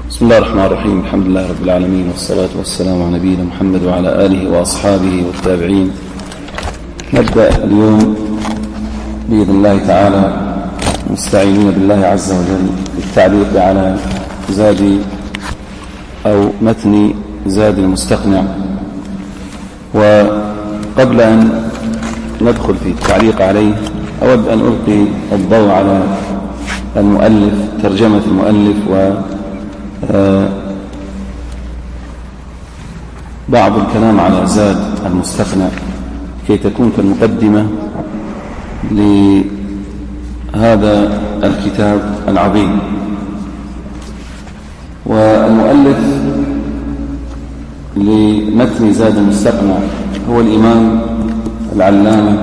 بسم الله الرحمن الرحيم. الحمد لله رب العالمين، والصلاة والسلام على نبينا محمد وعلى آله وأصحابه والتابعين. نبدأ اليوم بإذن الله تعالى مستعينين بالله عز وجل في التعليق على زاد أو متن زاد المستقنع. وقبل أن ندخل في التعليق عليه أود أن ألقي الضوء على المؤلف، ترجمة المؤلف بعض الكلام على زاد المستقنع كي تكون كالمقدمة لهذا الكتاب العظيم. والمؤلف لمتن زاد المستقنع هو الإمام العلامة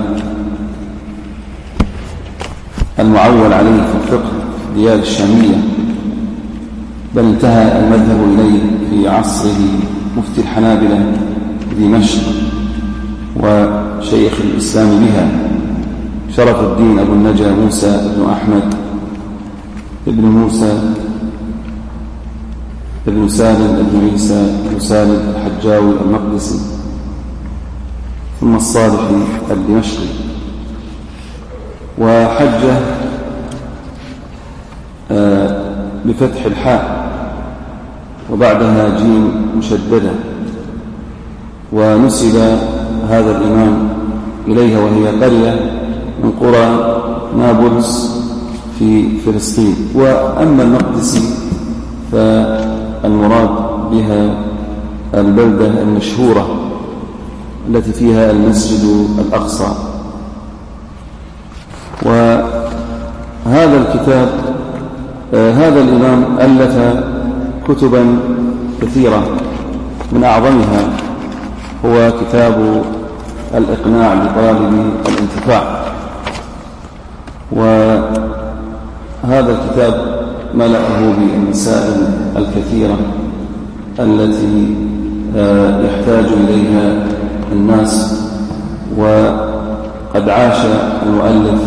المعول عليه في الفقه ديار الشامية، بل انتهى المذهب إليه في عصره مفتي الحنابلة بدمشق وشيخ الإسلام بها شرف الدين أبو النجا موسى بن أحمد بن موسى بن سالم بن عيسى بن سالم الحجاوي المقدسي، ثم الصالحي الدمشقي. وحجه بفتح الحاء وبعدها جيم مشددة، ونسب هذا الإمام إليها وهي قرية من قرى نابلس في فلسطين. وأما المقدسي فالمراد بها البلدة المشهورة التي فيها المسجد الأقصى. وهذا الكتاب هذا الإمام ألف كتبا كثيرة، من أعظمها هو كتاب الإقناع لطالب الانتفاع. وهذا الكتاب ملأه بالمسائل الكثيرة التي يحتاج إليها الناس. وقد عاش المؤلف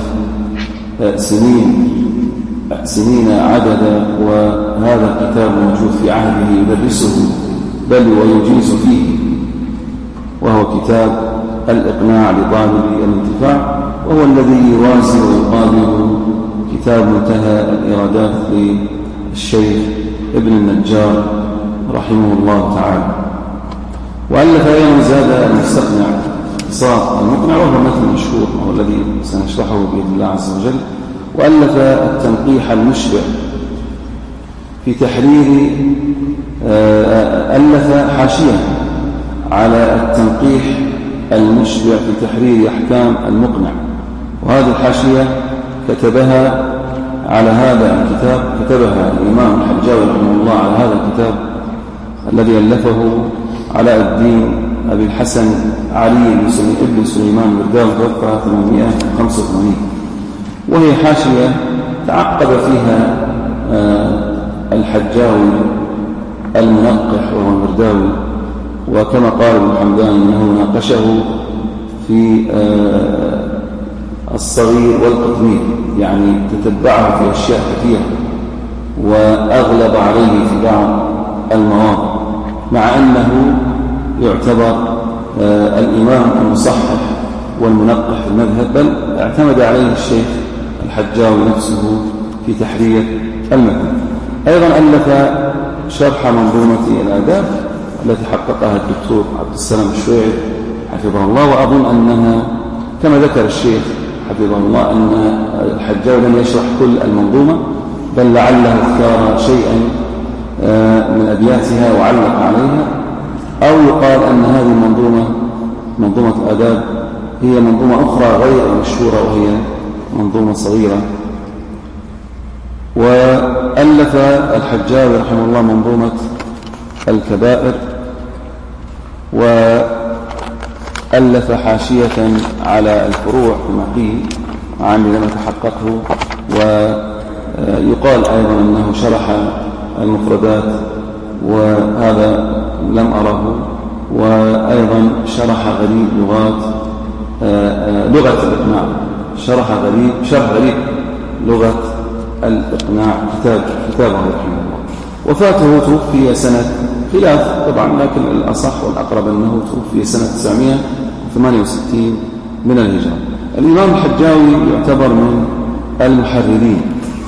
سنين عددا، وهذا الكتاب موجود في عهده يدرسه بل ويجيز فيه، وهو كتاب الإقناع لطالب الانتفاع، وهو الذي يوازي ويقابل كتاب منتهى الإرادات للشيخ ابن النجار رحمه الله تعالى. وألف أيضا زاد المستقنع اختصار المقنع، وهو مثل مشهور وهو الذي سنشرحه بإذن الله عز وجل. وألف التنقيح المشبع في تحرير ألف حاشية على التنقيح المشبع في تحرير أحكام المقنع، وهذه الحاشية كتبها على هذا الكتاب، كتبها الإمام الحجاوي رحمه الله على هذا الكتاب الذي ألفه علاء الدين أبي الحسن علي بن سليمان مرداوي توفى 885، وهي حاشية تعقب فيها الحجاوي المنقح وهو المرداوي. وكما قال ابن حمدان انه ناقشه في الصغير والقطمير، يعني تتبعه في اشياء كثيره واغلب عليه في بعض المواضع، مع انه يعتبر الامام المصحح والمنقح في المذهب، بل اعتمد عليه الشيخ الحجاوي نفسه في تحرير المذهب. ايضا الف شرح منظومه الاداب التي حققها الدكتور عبد السلام الشويعي حفظه الله. وأظن أنها كما ذكر الشيخ حفظه الله أن الحجاوي لم يشرح كل المنظومة، بل لعله اختار شيئا من أبياتها وعلق عليها، أو يقال أن هذه منظومة الآداب هي منظومة أخرى غير مشهورة، وهي منظومة صغيرة. وألف الحجاوي رحمه الله منظومة الكبائر، وألف حاشية على الفروع كما قيل عني لم تحققه. ويقال أيضا أنه شرح المفردات، وهذا لم أره. وأيضا شرح غريب لغة الإقناع، شرح غريب لغة الإقناع كتابه رحمه الله. وفاته توفي سنة خلاف طبعا، لكن الأصح والأقرب أنه توفي سنة 968 من الهجرة. الإمام الحجاوي يعتبر من المحررين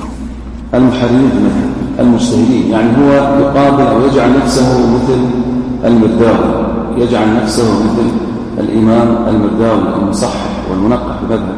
المجتهدين، يعني هو يقابل أو يجعل نفسه مثل المرداوي، يجعل نفسه مثل الإمام المرداوي المصحح والمنقح بمذهب.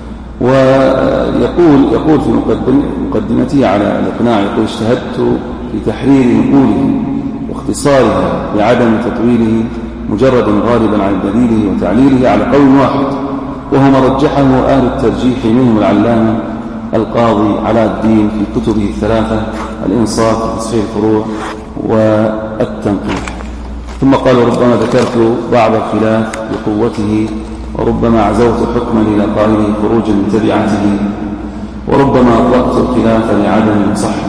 ويقول في مقدمته على الإقناع، يقول: اجتهدت في تحرير نقوله واختصارها بعدم تطويله مجردا غالبا عن دليله وتعليله على قول واحد، وهو ما رجحه أهل الترجيح منهم العلامة القاضي علاء الدين في كتبه الثلاثة: الإنصاف في تصحيح الفروع والتنقيح. ثم قال: ربما ذكرت بعض الخلاف بقوته، وربما عزوت حكما إلى قائله خروجا من تبعته، وربما أطلقت الخلاف لعدم المصحح.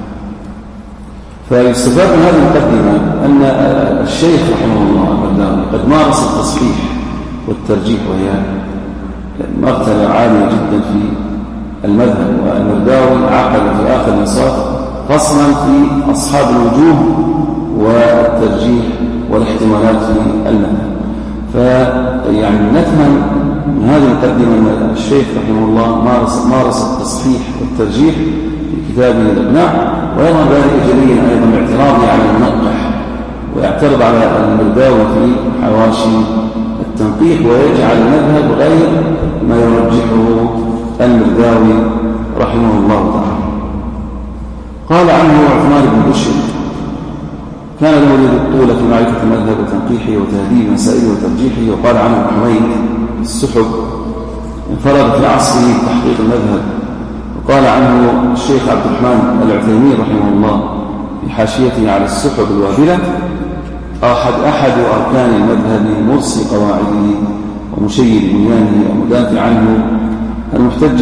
فيستفاد من هذه المقدمة أن الشيخ رحمه الله المرداوي قد مارس التصحيح والترجيح، وهي مرتبة عالية جدا في المذهب. والمرداوي عقد في آخر الإنصاف فصلا في أصحاب الوجوه والترجيح والاحتمالات في المذهب. فيعني نفهم من هذه المقدمة أن الشيخ رحمه الله مارس التصحيح والترجيح في كتابه الإقناع، ويرى ذلك جليا أيضا باعتراضه على المنقح، ويعترض على المرداوي في حواشي التنقيح، ويجعل المذهب غير ما يرجحه المرداوي رحمه الله تعالى. قال عنه عثمان بن بشر: كان له يد الطول في معرفة المذهب وتنقيحه وتهذيب مسائله وترجيحه. وقال عنه ابن حميد: السحب انفرد في عصره تحقيق المذهب. وقال عنه الشيخ عبد الرحمن العثيمين رحمه الله في حاشيته على السحب الوابلة: أحد أركان المذهب مرسي قواعده ومشيد بنيانه ومدافع عنه، المحتج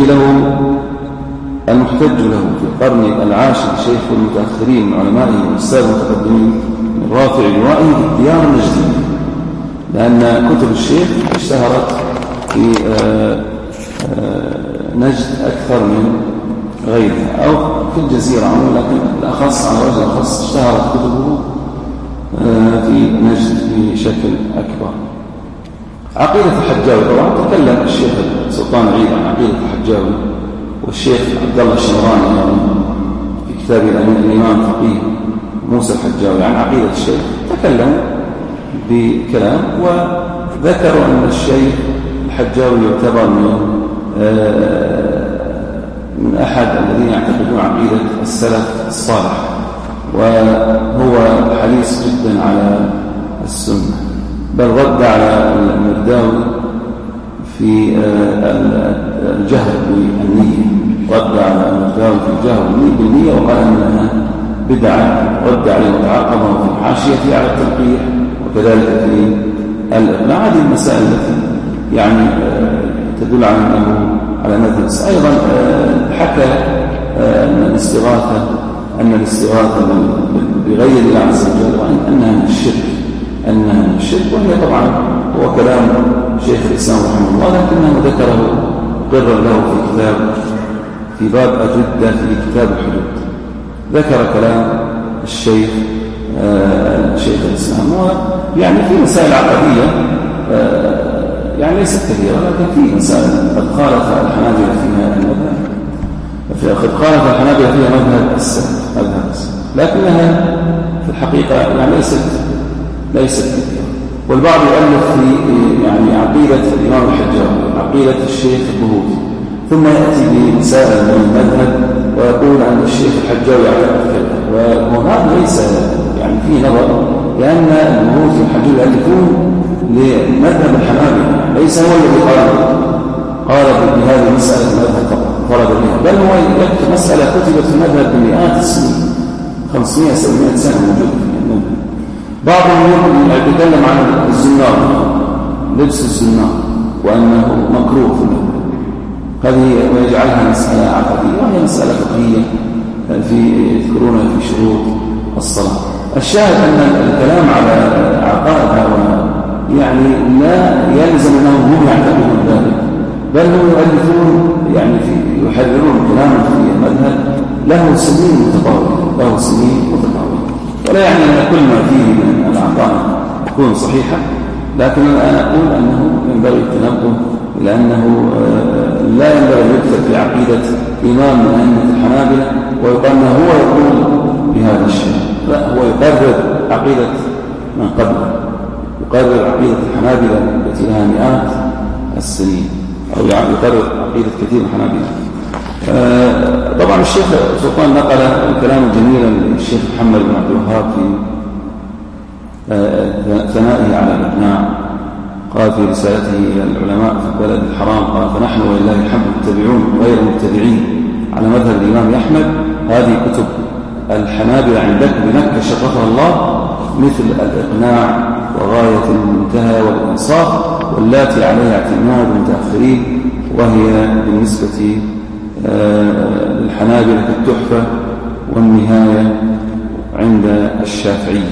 له في القرن العاشر شيخ المتأخرين من علمائه والأستاذ المتقدمين من رافع لوائه في الديار النجدية، لأن كتب الشيخ اشتهرت في نجد أكثر من غيرها، أو في الجزيرة عموما، لكن الأخص على وجه الأخص اشتهرت كتبه في نجد بشكل أكبر. عقيدة الحجاوي طبعا تكلم الشيخ سلطان عيد عن عقيدة الحجاوي، والشيخ عبد الله الشمراني يعني في كتاب الإمام فقيه موسى الحجاوي عن عقيدة الشيخ تكلم بكلام، وذكروا أن الشيخ الحجاوي يعتبر من أحد الذين يعتقدون عقيدة السلف الصالح، وهو حريص جدا على السنة، بل رد على المرداوي في الجهل بالنية، رد على المرداوي في الجهل بالنية وقال أنها بدعة، رد عليه وتعاقبه في حاشيته على التنقيح، وكذلك في الإقناع. هذه المسائل التي يعني تدل على أنه على مذهب. أيضا حكى أن الاستغاثة بغير الله عز وجل أنها من الشرك، وهي طبعا هو كلام شيخ الإسلام رحمه الله، لكنه ذكره قرر له في باب الردة في كتاب الحدود، ذكر كلام الشيخ شيخ الإسلام. ويعني في مسائل عقدية يعني ليست كثيرة، لكن في مسائل قد خالف الحنابلة فيها المذهب، قد خالف الحنابلة فيها مذهب السلف، لكنها في الحقيقة يعني ليست كثيرة. والبعض يؤلف في يعني عقيدة الإمام الحجاوي، عقيدة الشيخ البهوتي، ثم يأتي بمسائل من المذهب ويقول أن الشيخ الحجاوي يعتقد كذا، وهذا ليس يعني فيه نظر، لأن البهوتي والحجاوي يؤلفون لمذهب الحنابلة، ليس هو الذي قال بهذه المسألة المذهب فقط فرض بها، بل هو يكتب مسألة كتبت في المذهب بمئات السنين، 500-700 سنة موجودة في المذهب. بعضهم يتكلم عن الزنار، لبس الزنار، وأنه مكروه في المذهب، هذه ويجعلها مسألة عقدية، وهي مسألة فقهية يذكرونها في شروط الصلاة. الشاهد أن الكلام على عقائد هؤلاء يعني لا يلزم أنهم هم يعتقدون ذلك، بل هم يؤلفون يعني يحررون كلاما في المذهب له سنين متطاولة، له سنين متفاوتة، ولا يعني أن كل ما فيه من العقائد تكون صحيحة، لكن أنا أقول أنه ينبغي التنبه إلى أنه لا ينبغي أن يكتب في عقيدة إمام من أئمة الحنابلة ويقال أنه هو يقول بهذا الشيء، لا، هو يقرر عقيدة من قبله، يقرر عقيدة الحنابلة التي لها مئات السنين، أو يقرر عقيدة كثير من الحنابلة. طبعا الشيخ سلطان نقل الكلام الجميل للشيخ محمد بن عبد الوهاب في ثنائه على الإقناع. قال في رسالته إلى العلماء في البلد الحرام، قال: فنحن ولله الحمد متبعون غير مبتدعين على مذهب الإمام أحمد. هذه كتب الحنابلة عندك بمكة شرفها الله، مثل الإقناع وغاية المنتهى والإنصاف، واللاتي عليها اعتماد المتأخرين، وهي بالنسبة للحنابلة التحفة والنهاية عند الشافعية.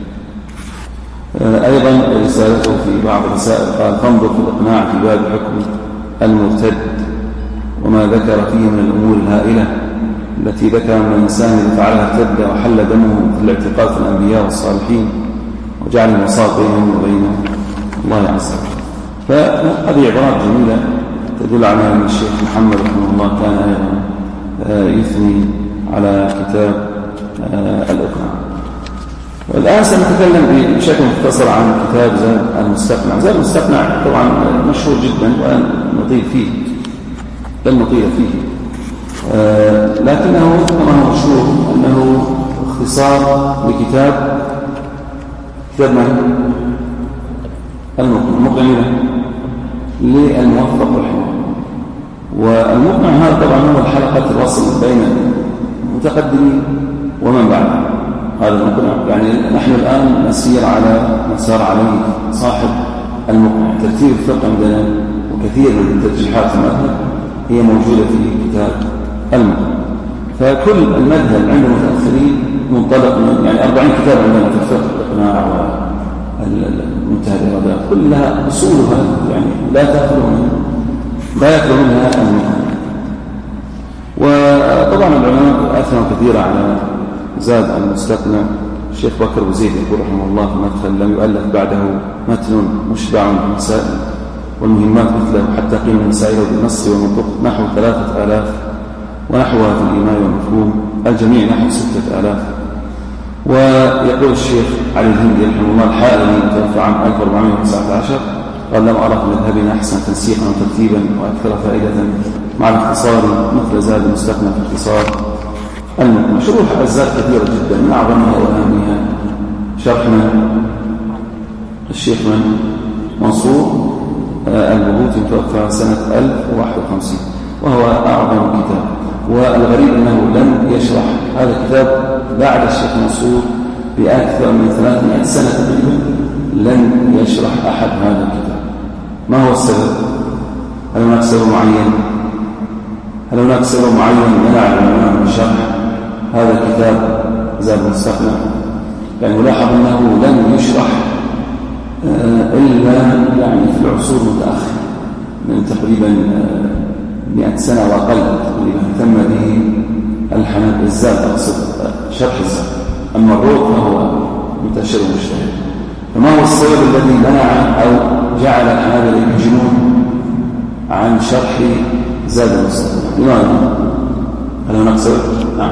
أيضا رسالته في بعض الرسائل قال: فانظر في الإقناع في باب حكم المرتد وما ذكر فيه من الأمور الهائلة التي ذكر من الإنسان إذا فعلها ارتد وحل دمه مثل الاعتقاد في الأنبياء والصالحين وجعل المصاب بينهم وبين الله عز وجل. فهذه عبارات جميلة تدل على أن الشيخ محمد رحمه الله كان يثني على كتاب الإقناع. والآن سنتكلم بشكل مختصر عن كتاب زاد المستقنع. زاد المستقنع طبعا مشهور جدا ولن نطيل فيه، لكنه كما هو مشهور أنه اختصار لكتاب من المقنع للموفق رحمه. والمقنع هذا طبعا هو الحلقة الوصل بين المتقدمين ومن بعد هذا المقنع. يعني نحن الآن نسير على مسار عليه صاحب المقنع. ترتيب الفقه عندنا وكثير من الترجيحات المذهب هي موجودة في كتاب المقنع. فكل المذهب عند المتأخرين منطلق من يعني 40 كتاب عندنا في الفقه، الإقناع ومنتهى الإرادات، كلها أصولها يعني لا يخلو منها المقنع. وطبعا العلماء أثنوا كثيرا على زاد المستقنع. الشيخ بكر أبو زيد يقول رحمه الله في مدخل: لم يؤلف بعده متن مشبع بالمسائل والمهمات مثله، حتى قيم مسائله بالنص والمنطق نحو 3000 ونحوها في الإيمان والمفهوم، الجميع نحو 6000. ويقول الشيخ علي الهندي رحمه الله الحائري توفى عام 1419 قال: لم أرى في مذهبنا أحسن تنسيقا وترتيبا وأكثر فائدة مع الاختصار مثل زاد المستقنع في اختصار المقنع. شروح الزاد كثيرة جدا، من أعظمها وأهمها شرحنا الشيخ منصور البهوتي توفى سنة 1051 وهو أعظم كتاب. والغريب أنه لم يشرح هذا الكتاب بعد الشيخ منصور بأكثر من 300 سنة تقريبا، لم يشرح أحد هذا الكتاب. ما هو السبب؟ هل هناك سبب معين منع العلماء من شرح هذا الكتاب زاد المستقنع؟ يعني نلاحظ أنه لم يشرح إلا يعني في العصور المتأخرة من تقريبا 100 سنة وأقل تقريبا اهتم به الحنابلة. الزاد أقصد شرح الزاد، أما الروض فهو منتشر ومجتهد. فما هو السبب الذي منع أو جعل الحنابلة ينجمون عن شرح زاد المستقنع؟ لماذا؟ هل هناك سبب؟ نعم.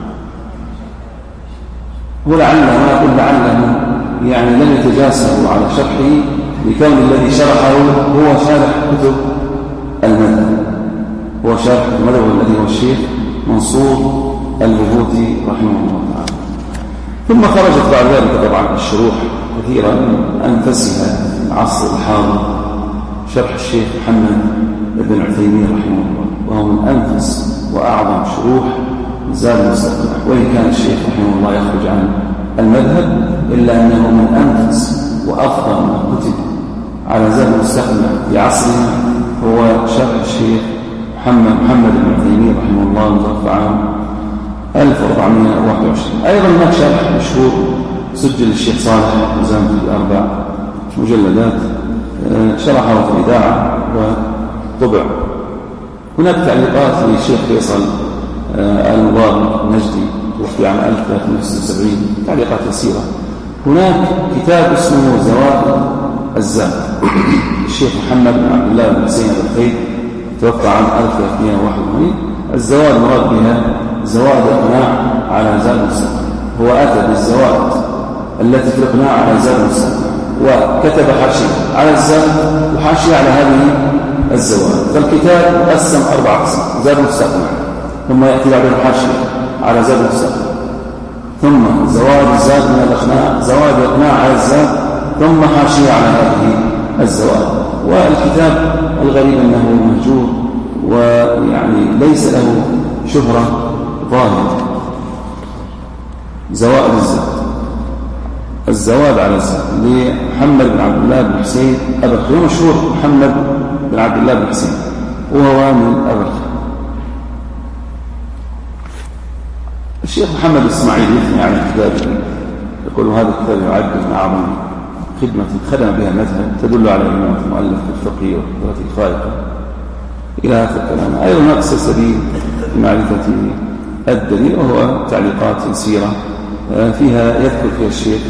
ولعله يعني لم يتجاسروا على شرحه لكون الذي شرحه هو شارح كتب المذهب، هو شارح المذهب الذي هو الشيخ منصور البهوتي رحمه الله تعالى. ثم خرجت بعد ذلك طبعا الشروح كثيرا من أنفسها العصر الحاضر شرح الشيخ محمد بن عثيمين رحمه الله، وهو من أنفس وأعظم شروح زاد المستقنع. وإن كان الشيخ رحمه الله يخرج عن المذهب إلا أنه من أنفس وأفضل ما كتب على زاد المستقنع في عصرنا هو شرح الشيخ محمد بن عثيمين رحمه الله المتوفى عام 1421. أيضا هناك شرح مشهور سجل الشيخ صالح مزام في 4 مجلدات شرحه في الإذاعة وطبع. هناك تعليقات للشيخ فيصل المبارك نجدي توفي عام 1376 تعليقات يسيرة. هناك كتاب اسمه زوائد الزاد الشيخ محمد بن عبد الله بن حسين الخير توفى عام 1381. الزوائد مراد بها زوائد الإقناع على زاد المستقنع. هو أتى بالزوائد التي في الإقناع على زاد المستقنع وكتب حاشية على الزاد وحاشية على هذه الزوائد. فالكتاب قسم 4 أقسام: زاد المستقنع، ثم يأتي بعد الحاشية على زاد المستقنع، ثم زوائد الزاد من الإقناع، زوائد الإقناع على الزاد، ثم حاشية على هذه الزوائد. والكتاب الغريب أنه مهجور ويعني ليس له شهرة ظاهرة. زوائد الزاد، الزواد على الزاد لمحمد بن عبد الله بن حسين أبرخي، مشهور محمد بن عبد الله بن حسين وهو من أبرخي. الشيخ محمد الإسماعيلي يثني على كتابه، يقول هذا الكتاب يعد من أعظم خدمة خدم بها المذهب، تدل على إمامة المؤلف في الفقه والقدرة الخارقة إلى هذا الكلام. أيضا نقص سبيل لمعرفة الدليل، وهو تعليقات يسيرة فيها يذكر فيها الشيخ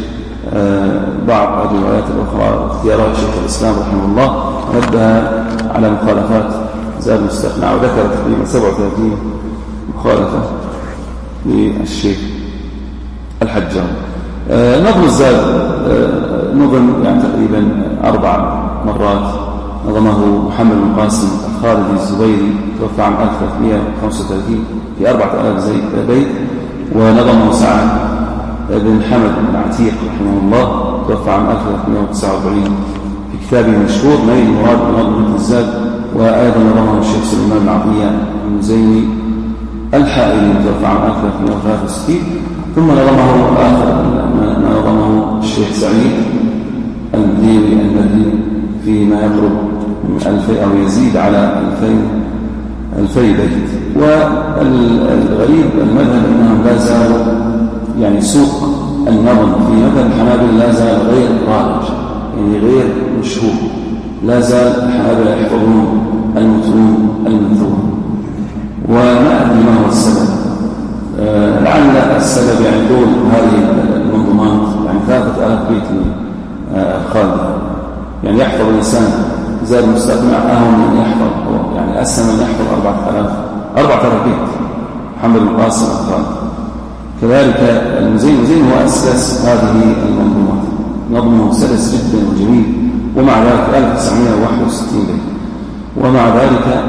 بعض الروايات الأخرى واختيارات شيخ الإسلام رحمه الله، نبه على مخالفات زاد المستقنع، وذكر تقريبا 37 مخالفة للشيخ الحجاج. نظم الزاد نظم يعني تقريبا 4 مرات، نظمه محمد بن قاسم الخالدي الزبيري توفى عام 1335 في 4000 بيت، ونظمه سعد بن حمد بن عتيق رحمه الله توفى عام 1349 في كتابه المشهور نيل المراد بنظم الزاد. وأيضا نظمه الشيخ سليمان بن عطية المزيني الحائري توفى عام 1363. ثم نظمه نظمه الشيخ سعيد المديري المدني فيما يقرب من 2000 أو يزيد على 2000 بيت. والغريب المذهب أنهم لا زالوا يعني سوق النظم في مذهب الحنابلة لا زال غير رائج، يعني غير مشهور، لا زال الحنابلة يحفظون المتون المنثور. وما أدري ما هو السبب، لعل السبب يعني طول هذه المنظومات، يعني 3000 بيت خالدة، يعني يحفظ الإنسان زاد المستقنع أهم من يحفظ، يعني أسهل من يحفظ 4000 بيت محمد بن قاسم الخالدي. كذلك المزين هو أساس هذه المنظومات، نظمه سلس جدا وجميل، ومع ذلك 1961 بيت، ومع ذلك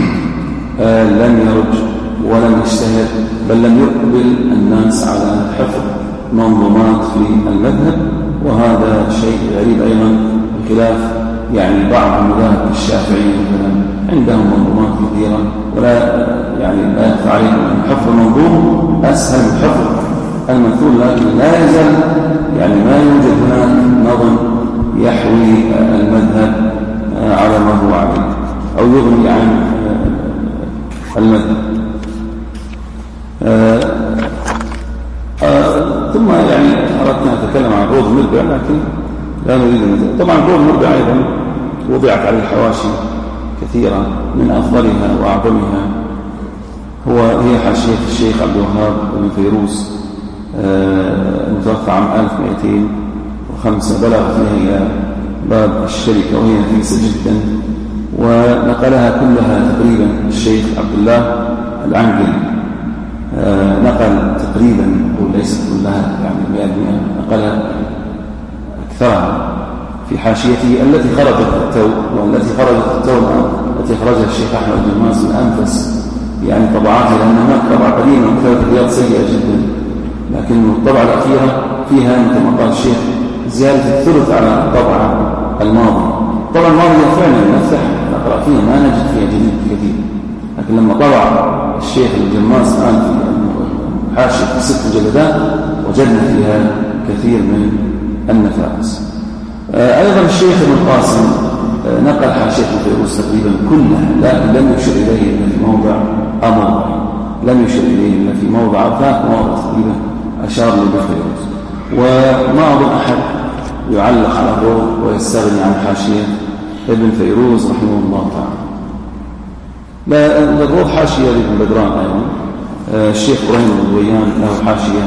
لم يرج ولم يجتهد، بل لم يقبل الناس على حفظ منظومات في المذهب. وهذا شيء غريب أيضا، بخلاف يعني بعض المذاهب الشافعية مثلا عندهم منظومات كثيرة، ولا يعني لا يخفى عليهم أن حفظ المنظوم أسهل من حفظ المنثور، لكن لا يزال يعني ما يوجد هناك نظم يحوي المذهب على ما هو عليه أو يغني عن المذهب. ثم يعني أردت أن أتكلم عن روض المربع، لكن لا نريد أن طبعا روض المربع أيضا وضعت عليه حواشي كثيرة، من أفضلها وأعظمها هي حاشية الشيخ عبد الوهاب بن فيروز المتوفى عام 1205، بلغ فيها إلى باب الشركة وهي نفيسة جدا، ونقلها كلها تقريبا الشيخ عبد الله العنقلي، نقل تقريبا وليست كلها يعني 100%، نقل أكثرها في حاشيته التي خرجت التو، والتي خرجت التو التي خرجها الشيخ أحمد بن ماس الأنفس يعني طبعاته، لأن هناك طبعة قديمة وكتابة الرياض سيئة جدا، لكن الطبعة الأخيرة فيها مثل ما قال الشيخ زيادة الثلث على الطبعة الماضية. الطبعة الماضية فعلا نفتح نقرأ فيها ما نجد فيها جديد كثير، لكن لما طبع الشيخ الجماس الآن في حاشية في 6 مجلدات وجدنا فيها كثير من النفائس. أيضا الشيخ ابن القاسم نقل حاشية فيروز تقريبا كلها، لكن لم يشر إليه إلا في موضع أمر، لم يشر إليه إلا في موضع 3 مواضع تقريبا أشار له بفيروز. وما أظن أحد يعلق على الروض ويستغني عن حاشية ابن فيروز رحمه الله تعالى. للروض حاشية لابن بدران أيضا الشيخ إبراهيم الضويان له حاشية،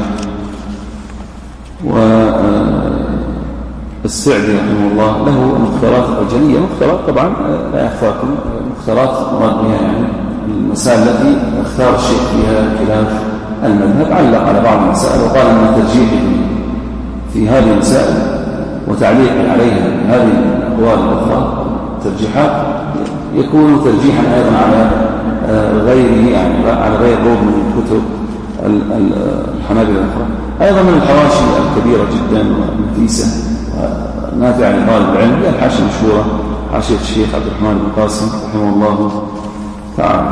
والسعدي رحمه الله له مختارات الجلية، مختارات طبعا لا يخفاكم، مختارات مراد بها يعني المسائل التي اختار الشيخ فيها خلاف المذهب، علق على بعض المسائل وقال أن ترجيحه في هذه المسائل وتعليقه عليها هذه الأقوال الأخرى ترجيحات يكون ترجيحا أيضا على غيره، يعني على غير روض من كتب الحنابلة الأخرى. أيضا من الحواشي الكبيرة جدا ونفيسة ونافعة لطالب العلم هي الحاشية المشهورة حاشية الشيخ عبد الرحمن بن قاسم رحمه الله تعالى.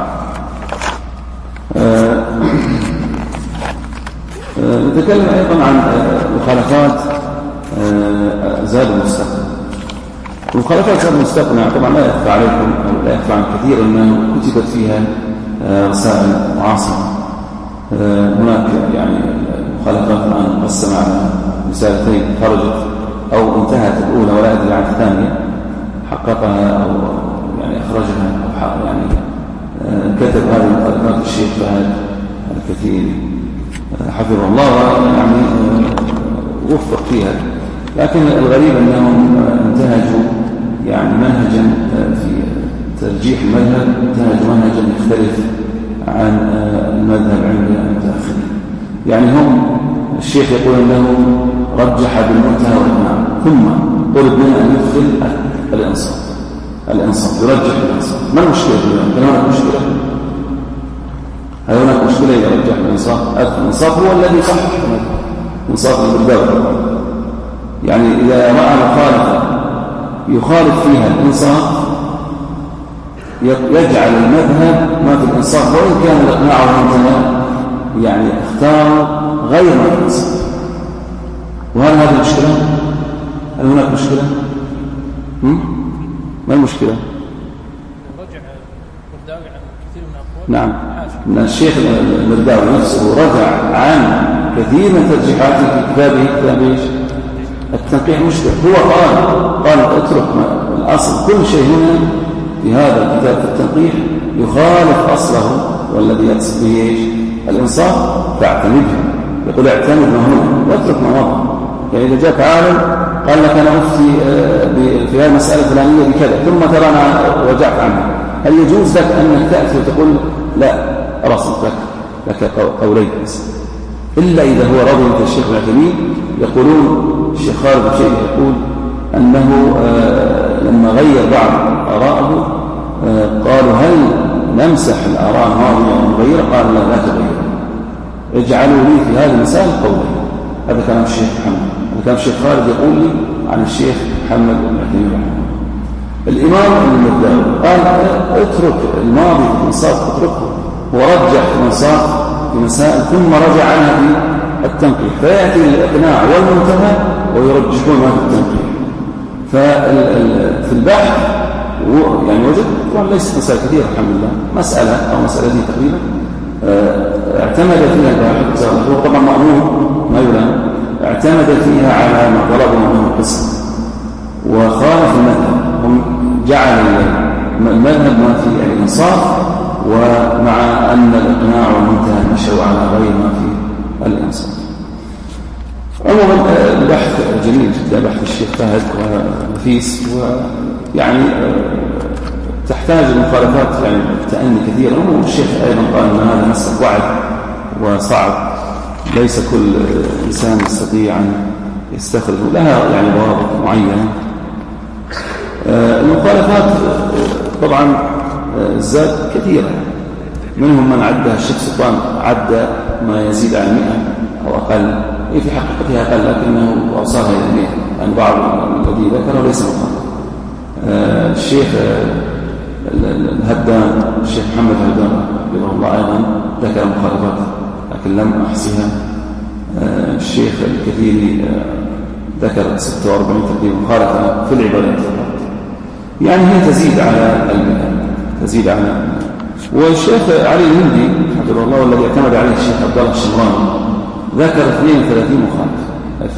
نتكلم أيضا عن مخالفات زاد المستقنع. ومخالفات زاد المستقنع طبعا لا يخفى عليكم أو لا يخفى عن كثير أنه كتبت فيها رسائل معاصرة. هناك يعني مخالفات الآن مقسمة على رسالتين خرجت أو انتهت الأولى ولا أدري عن الثانية، حققها أو يعني أخرجها أو يعني كتب هذه المخالفات الشيخ فهد الكثير حفظه الله يعني وفق فيها، لكن الغريب أنهم انتهجوا يعني منهجا في ترجيح المذهب، انتهجوا منهجا يختلف عن المذهب عند المتأخرين. يعني هم الشيخ يقول أنه رجح بالمنتهى والإقناع، ثم طلب منه أن يدخل الإنصاف يرجح بالإنصاف. ما المشكلة هل هناك مشكلة؟ هل هناك مشكلة إذا رجح بالإنصاف؟ الإنصاف هو الذي صحح إنصاف البرداوي، يعني إذا رأى مخالفة يخالف فيها الإنصاف يجعل المذهب ما في الإنصاف، وإن كان الإقناع والمنتهى يعني اختار غير ما في الإنصاف. وهل هذه المشكلة؟ هل هناك مشكلة؟ ما المشكلة؟ رجع البرداوي عن كثير من الأقوال. نعم، من الشيخ البرداوي نفسه رجع عن كثير من ترجيحاته في كتابه التنقيح. مشكلة هو قال اترك الأصل، كل شيء هنا في هذا الكتاب في التنقيح يخالف أصله والذي يقصد به ايش؟ الإنصاف، فاعتمده. يقول اعتمد ما هنا واترك ما مضى. يعني إذا جاءك عالم قال لك أنا أفتي في هذه المسألة الفلانية بكذا ثم ترى أنا رجعت عنها، هل يجوز لك أنك تأتي وتقول لا رصد لك قولين بس؟ إلا إذا هو رضي مثل الشيخ العثيمين. يقولون الشيخ خالد بن شيخ يقول أنه لما غير بعض آراءه قالوا هل نمسح الآراء الماضية ونغير؟ قال لا تغير، اجعلوا لي في هذه المسائل قولين. هذا كلام الشيخ محمد، هذا كلام الشيخ خالد يقول لي عن الشيخ محمد بن عثيمين رحمه الله. الإمام البرداوي قال اترك الماضي في الإنصاف، اتركه، ورجح في الإنصاف في مسائل ثم رجع عنها في التنقيح، فيأتي الإقناع والمنتهى ويرجحون ما في التنقيح. ففي البحث يعني وجد طبعا ليست مسائل كثيرة الحمد لله، مسألة أو مسألتين تقريبا اعتمد فيها الباحث، هو طبعا مأمور ما يلام، اعتمد فيها على ما طلبه منه القسم وخالف المذهب. هم جعل المذهب ما في الإنصاف، ومع أن الإقناع والمنتهى مشوا على غير ما في الإنصاف. عموما البحث جميل جدا، بحث الشيخ فهد ونفيس، ويعني تحتاج المخالفات يعني تأني كثيرا. والشيخ أيضا قال أن هذا مسألة وعد وصعب، ليس كل إنسان يستطيع أن يستخرج لها يعني ضوابط معينة. المخالفات طبعا الزاد كثيرة، منهم من عدها الشيخ سلطان عد ما يزيد عن 100 أو أقل، هي في حقيقتها أقل لكنه أوصلها إلى 100، يعني بعض الذي ذكره ليس مخالف. الشيخ الهدان، الشيخ محمد الهدان حفظه الله أيضا ذكر مخالفات لكن لم أحصيها. الشيخ الكثيري ذكر 46 تقريبا مخالفة في العبادات، يعني هي تزيد على المئة، تزيد على. والشيخ علي الهندي حفظه الله والذي اعتمد عليه الشيخ عبد الله الشمراني ذكر 32 مخالفة،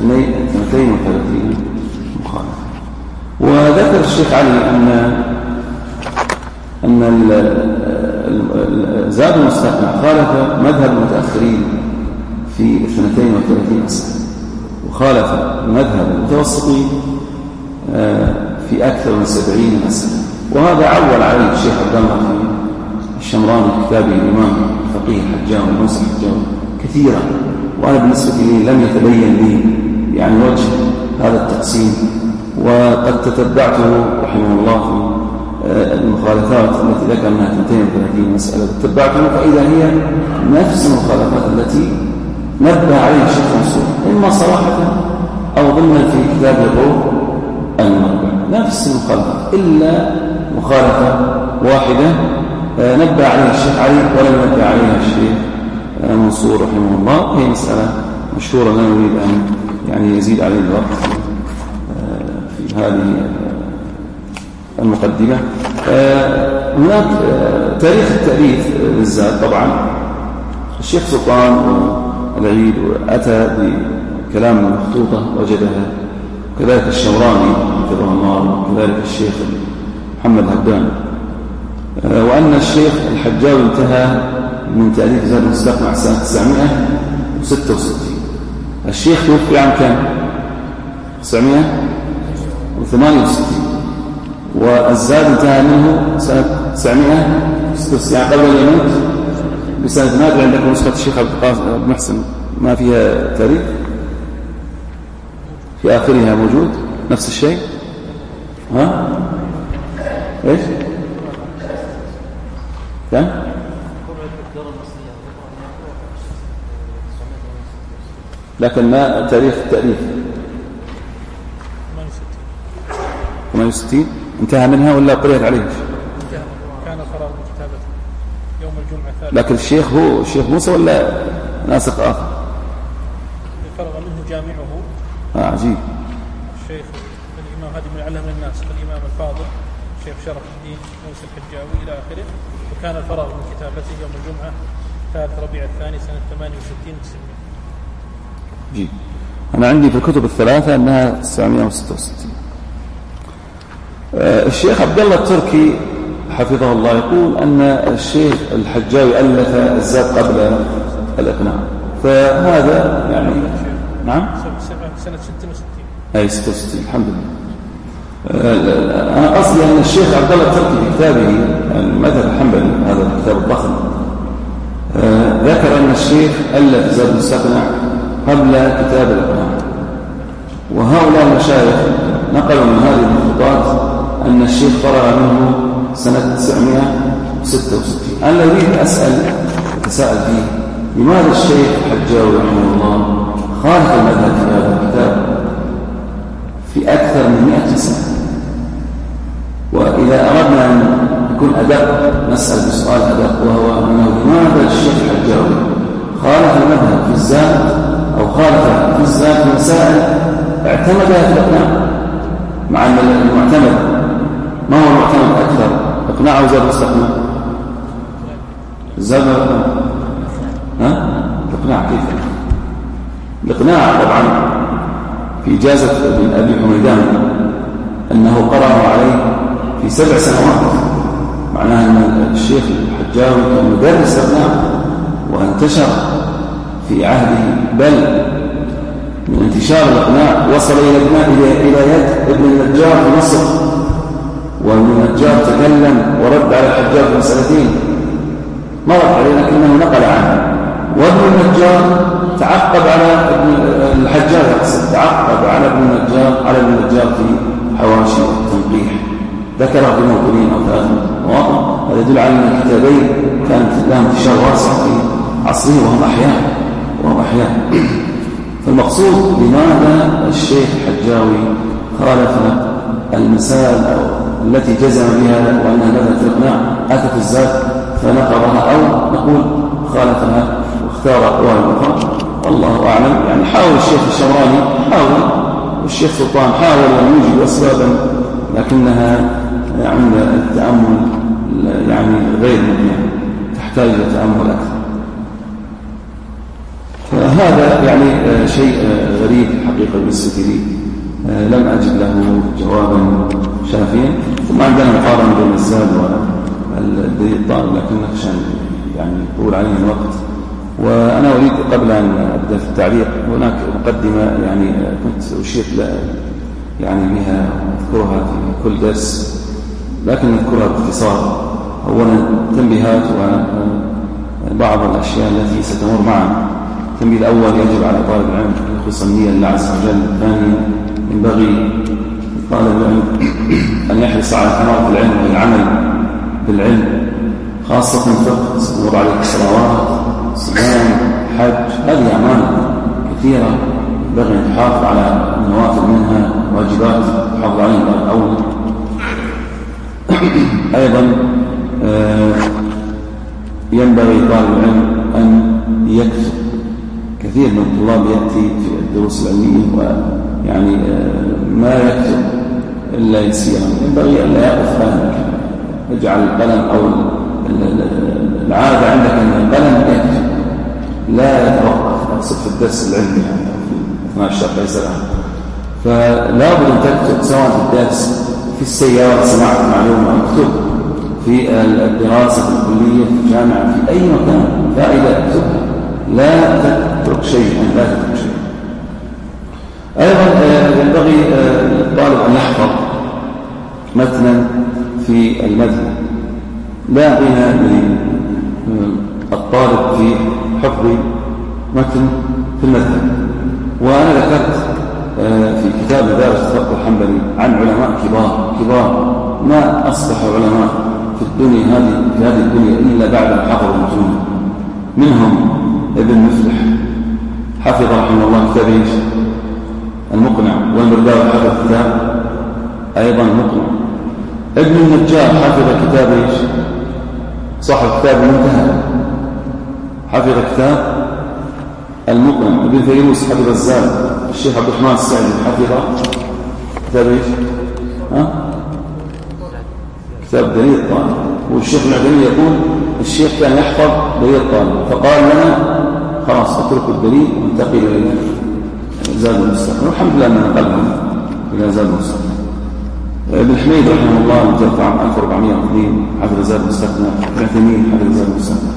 32 مخالفة. وذكر الشيخ علي أن زاد المستقنع خالف مذهب المتأخرين في 32 مسألة، وخالف مذهب المتوسطين في أكثر من 70 مسألة. وهذا عول عليه الشيخ عبد الله في الشمراني كتابه الإمام الفقيه الحجاوي المنصف الحجاوي كثيرا، وأنا بالنسبة لي لم يتبين لي يعني وجه هذا التقسيم، وقد تتبعته رحمه الله في المخالفات التي ذكر أنها 32 مسألة، تتبعته فإذا هي نفس المخالفات التي نبه عليه الشيخ منصور، إما صراحة أو ضمن في كتاب الروح المربع، نفس المخالفات إلا مخالفة واحدة نبه عليه الشيخ علي ولم نبه عليها الشيخ منصور رحمه الله. هي مسألة مشهورة لا نريد أن يعني يزيد عليه الوقت في هذه المقدمة. هناك تاريخ التأليف للزاد طبعا الشيخ سلطان العيد أتى بكلام مخطوطة وجدها، كذلك الشمراني حفظه الله، وكذلك الشيخ محمد هبان، وأن الشيخ الحجاوي انتهى من تأليف زاد المستقنع سنة 966. الشيخ توفي عام كام؟ 968، والزاد انتهى منه سنة 966 يعني قبل أن يموت بسنة. ماذا عندكم نسخة الشيخ عبد المحسن ما فيها تاريخ؟ في آخرها موجود نفس الشيء؟ ها؟ إيش؟ كم؟ لكن ما تاريخ التأليف؟ 68 انتهى منها ولا قرأت عليه؟ كان فرغ من كتابته يوم الجمعة الثالث. لكن الشيخ هو الشيخ موسى ولا ناسخ آخر؟ فرغ منه جامعه. عجيب. الشيخ الإمام هادي بن علم الناس، الإمام الفاضل الشيخ شرف الدين موسى الحجاوي إلى آخره. وكان الفراغ من كتابته يوم الجمعة 3 ربيع الثاني سنة 68 900. جيد. أنا عندي في الكتب الثلاثة أنها 966. الشيخ عبد الله التركي حفظه الله يقول أن الشيخ الحجاوي ألف الزاد قبل الإقناع، فهذا يعني نعم سنة 66. أي 66 الحمد لله. أنا قصدي أن الشيخ عبد الله التركي في كتابه المذهب الحنبلي هذا الكتاب الضخم ذكر أن الشيخ ألف زاد المستقنع قبل كتاب الإقناع، وهؤلاء المشايخ نقلوا من هذه المخطوطات أن الشيخ فرغ منه سنة 966. أنا أريد أتساءل فيه لماذا الشيخ الحجاوي رحمه الله خالف المذهب في هذا الكتاب في أكثر من 100 سنة؟ وإذا أردنا أن يكون أدق نسأل بسؤال أدق، وهو أنه لماذا الشيخ الحجاوي خالف المذهب في الزاد أو خالف في الزاد في مسائل اعتمدها في الإقناع، مع أن المعتمد ما هو المعتمد أكثر، إقناع أو زاد مستقنع؟ الزاد والإقناع؟ الإقناع كيف؟ الإقناع طبعا في إجازة ابن أبي حميدان أنه قرأه عليه في 7 سنوات، معناه أن الشيخ الحجاوي كان مدرس إقناع وانتشر في عهده، بل من انتشار الإقناع وصل إلى يد ابن النجار في مصر، وابن النجار تكلم ورد على الحجاج في مسألتين مرت عليه لكنه نقل عنه، وابن النجار تعقب على ابن الحجاج تعقب على ابن النجار في حواشي التنقيح، ذكره في موطنين أو 3 مواطن. هذا يدل على أن الكتابين كانت لهم انتشار واسع في عصره وهم أحياء. فالمقصود لماذا الشيخ الحجاوي خالف المسائل التي جزم بها وأنها مذهب الإقناع، أتى في الزاد فنقضها، أو نقول خالفها واختار أقوال أخرى، والله أعلم. يعني حاول الشيخ الشمراني والشيخ سلطان حاول أن يوجد أسبابا لكنها عند التأمل يعني غير مبنية، تحتاج إلى تأمل أكثر. فهذا يعني شيء غريب حقيقة بالنسبة لي، لم أجد له جوابا شافيا. ثم عندنا مقارنة بين الزاد الطالب، لكن عشان يعني يطول علينا الوقت. وأنا أريد قبل أن أبدأ في التعليق هناك مقدمة يعني كنت أشير يعني بها أذكرها في كل درس، لكن أذكرها باختصار. أولا تنبيهات وبعض الأشياء التي ستمر معنا. التنبيه الأول: يجب على طالب العلم يخلص النية لله عز وجل. ثانيا: ينبغي طالب العلم أن يحرص على ثمرة العلم والعمل بالعلم، خاصة الفقه. ستمر عليك الصلوات، صيام، حج، هذه أعمال كثيرة ينبغي أن تحافظ على النوافل منها، واجبات تحافظ عليها أولا. أيضا ينبغي طالب العلم أن يكتب. كثير من الطلاب يأتي في الدروس العلمية ويعني ما يكتب إلا يسيرا. ينبغي أن لا يقف قلم، يجعل القلم أو العادة عندك أن القلم يكتب، لا يتوقف. أقصد في الدرس العلمي يعني في أثناء الشرح ليس الآن. فلا بد أن تكتب، سواء في الدرس، في السيارة سمعت معلومة، اكتب في الدراسة في الكلية في الجامعة في أي مكان فائدة اكتبها، لا تترك شيئا، لا تترك شيئا. أيضا ينبغي الطالب أن يحفظ متنا في المذهب. لا غنى للطالب في حفظ متن في المذهب. وأنا ذكرت في كتاب مدارس الفقه الحنبلي عن علماء كبار ما أصبحوا علماء في الدنيا في هذه الدنيا إلا بعد أن حفظوا متون. منهم ابن مفلح حفظ رحمه الله كتاب المقنع، والمرداوي حفظ كتاب أيضا المقنع. ابن النجار حفظ كتاب صاحب كتاب المنتهى حفظ كتاب المقنع. ابن فيروس حفظ الزاد. الشيخ عبد الرحمن السعدي حفظ كتاب كتاب دليل الطالب. والشيخ العثيمين يقول الشيخ كان يحفظ دليل الطالب، فقال لنا خلاص اتركوا الدليل وانتقل الى زاد المستقبل. والحمد لله اننا نقلهم الى زاد المستقبل. ابن حميد رحمه الله متوفى عام 1402 حفظ زاد المستقبل. العثيمين حفظ زاد المستقبل.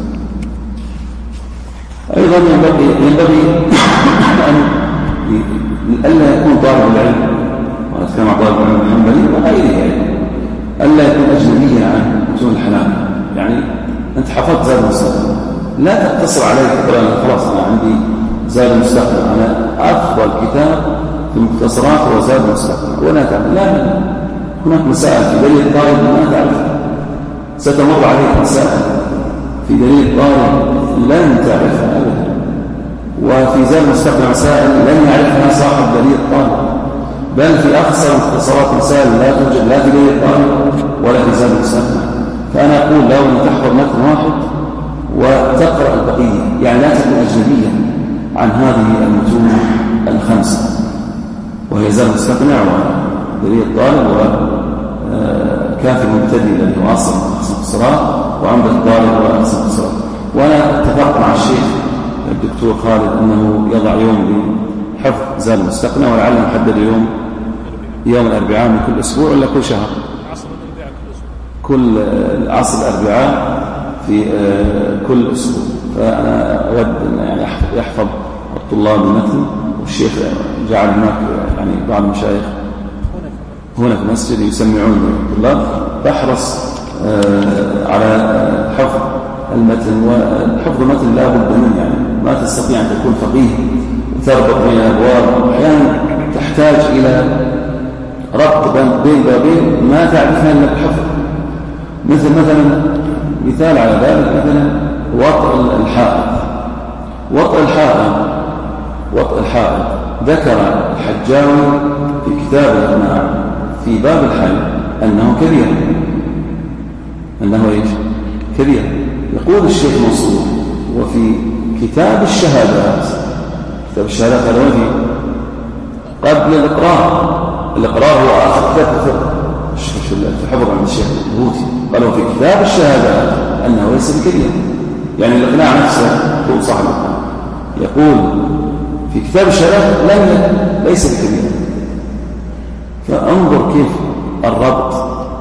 ايضا ينبغي ان الا يكون طالب العلم، واتكلم عن طالب العلم الحنبلي وغيره، الا يكون اجنبيا عن متون الحنابلة. يعني انت حفظت زاد المستقبل، لا تقتصر عليه تقول خلاص انا عندي زاد المستقبل، انا افضل كتاب في المختصرات هو زاد المستقبل ولا تعمل. لا، هناك مسائل في دليل الطالب ما تعرفها، ستمر عليك مسائل في دليل الطالب لن تعرفها ابدا، وفي زاد المستقبل مسائل لن يعرفها صاحب دليل الطالب، بل في اقصر مختصرات مسائل لا توجد لا في دليل الطالب ولا في زاد المستقبل. فانا اقول لو ان تحفظ متن واحد وتقرأ البقية، يعني لا تكون أجنبيا عن هذه المتون الخمسة، وهي زاد المستقنع ودليل الطالب وكافي المبتدئ الذي هو أصل المختصرات، وعمدة الطالب وأصل المختصرات. وأنا اتفقت مع الشيخ الدكتور خالد أنه يضع يوم لحفظ زاد المستقنع، ولعل نحدد يوم الأربعاء من كل أسبوع ولا كل شهر؟ كل عصر الأربعاء في كل أسبوع. فأنا أود أن يعني يحفظ الطلاب المتن، والشيخ جعل هناك يعني بعض المشايخ هنا في المسجد يسمعون الطلاب، فاحرص على حفظ المتن. وحفظ المتن لا بد منه، يعني ما تستطيع أن تكون فقيه وتربط بين الأبواب، أحيانا تحتاج إلى ربط بين بابين ما تعرفها إلا بالحفظ. مثال على ذلك مثلا وطء الحائط. وطء الحائط ذكر الحجاوي في كتاب الإقناع في باب الحي أنه كبير. كبير. يقول الشيخ منصور وفي كتاب الشهادات هذا قبل الإقرار هو آخر كتاب الفقه في حفظ عند الشيخ الهوتي، قالوا في كتاب الشهادات أنه ليس بكبير. يعني الإقناع نفسه هو صاحب الإقناع يقول في كتاب الشهادات ليس بكبير. فانظر كيف الربط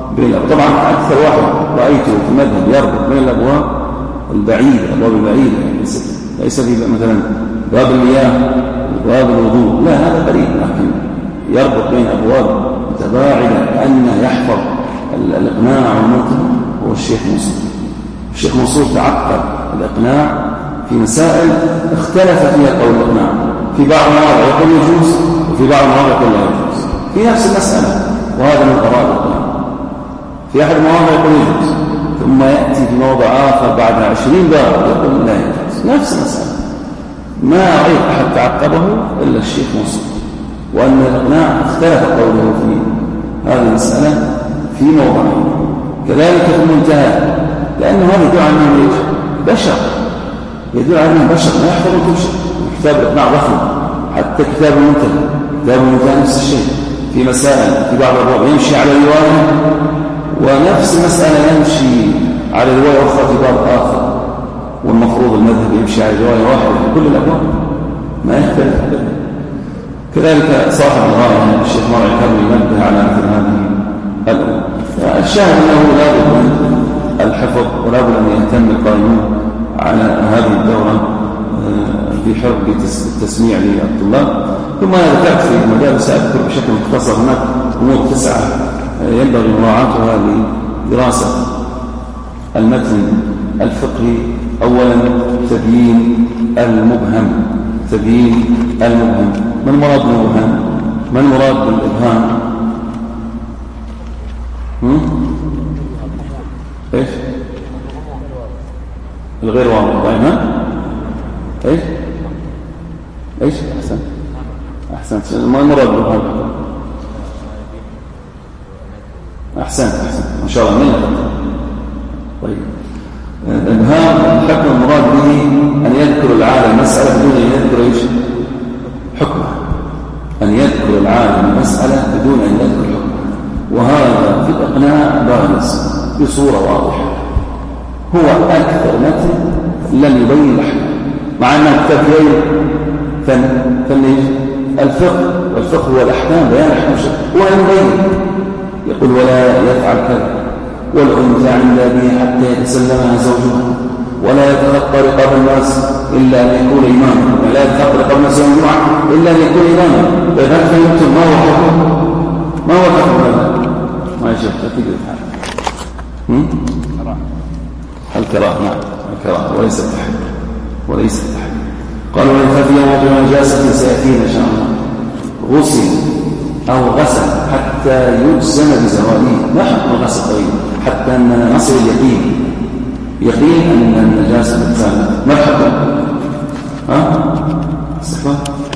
طبعا أكثر واحد رأيته في المذهب يربط بين الأبواب البعيدة، الأبواب البعيدة، ليس في مثلا باب المياه وباب الوضوء، لا هذا قريب، لكن يربط بين أبواب متباعدة كأنه يحفظ الإقناع والمنطق هو الشيخ منصور. الشيخ منصور تعقد الإقناع في مسائل اختلف فيها قول الإقناع، في بعض المواضع يقول يجوز وفي بعض المواضع يقول لا يجوز في نفس المسألة، وهذا من غرائب الإقناع. في أحد المواضع يقول يجوز، ثم يأتي في موضع آخر بعد 20 باب يقول لا يجوز، نفس المسألة. ما رأيت أحد تعقبه إلا الشيخ منصور، وأن الإقناع اختلف قوله في هذه المسألة في موضعين. كذلك في المنتهى، لأنه هذا يدل على أنه بشر، يدل على أنه بشر ما يحفظ كل شيء. كتاب الإقناع ضخم، حتى كتاب المنتهى نفس الشيء، في مسائل في بعض الأبواب يمشي على رواية، ونفس المسألة يمشي على رواية أخرى في باب آخر، والمفروض المذهب يمشي على رواية واحدة في كل الأبواب ما يختلف. كذلك صاحب الغاية الشيخ مرعي كان ينبه على مثل هذه الأمور. فالشاهد أنه لا بد من الحفظ، ولا بد أن يهتم القائمون على هذه الدورة في حفظ التسميع للطلاب. ثم ذكرت في المجال سأذكر بشكل مختصر هناك أمور 9 ينبغي مراعاتها لدراسة المتن الفقهي. أولا تبيين المبهم. ما المراد بالمبهم؟ ما المراد بالإبهام؟ ايش؟ الغير واضح. طيب ايش؟ احسنت. ما المراد بالإبهام؟ احسنت ما شاء الله. منك. طيب الإبهام الحكم المراد به أن يذكر العالم مسألة بدون أن يذكر ايش؟ حكمه. أن يذكر العالم مسألة بدون أن يذكر حكمه، وهذا في الإقناع بارز بصورة واضحة. هو أكثر متن لم يبين الأحكام، مع أنه كتاب فن الفقه، والفقه هو الأحكام، بيان الأحكام ولا يبين. يقول ولا يفعل كذا، والأنثى عند أبيه حتى يتسلمها زوجها، ولا يتلقى رقاب الناس إلا أن يكون إماما، ولا يتلقى رقاب الناس يوم الجمعة إلا أن يكون إماما. فإذا فهمتم ما هو حكم هذا؟ ما يشوف تقدر تحل الكراهة. نعم الكراهة وليس التحريم. قالوا إن خفي موضع نجاسة سيأتينا إن شاء الله غسل أو غسل حتى يجزم بزواله. ما حكم الغسل؟ طيب حتى أننا نصل يقين أن النجاسة بالتالي ما الحكم؟ استحباب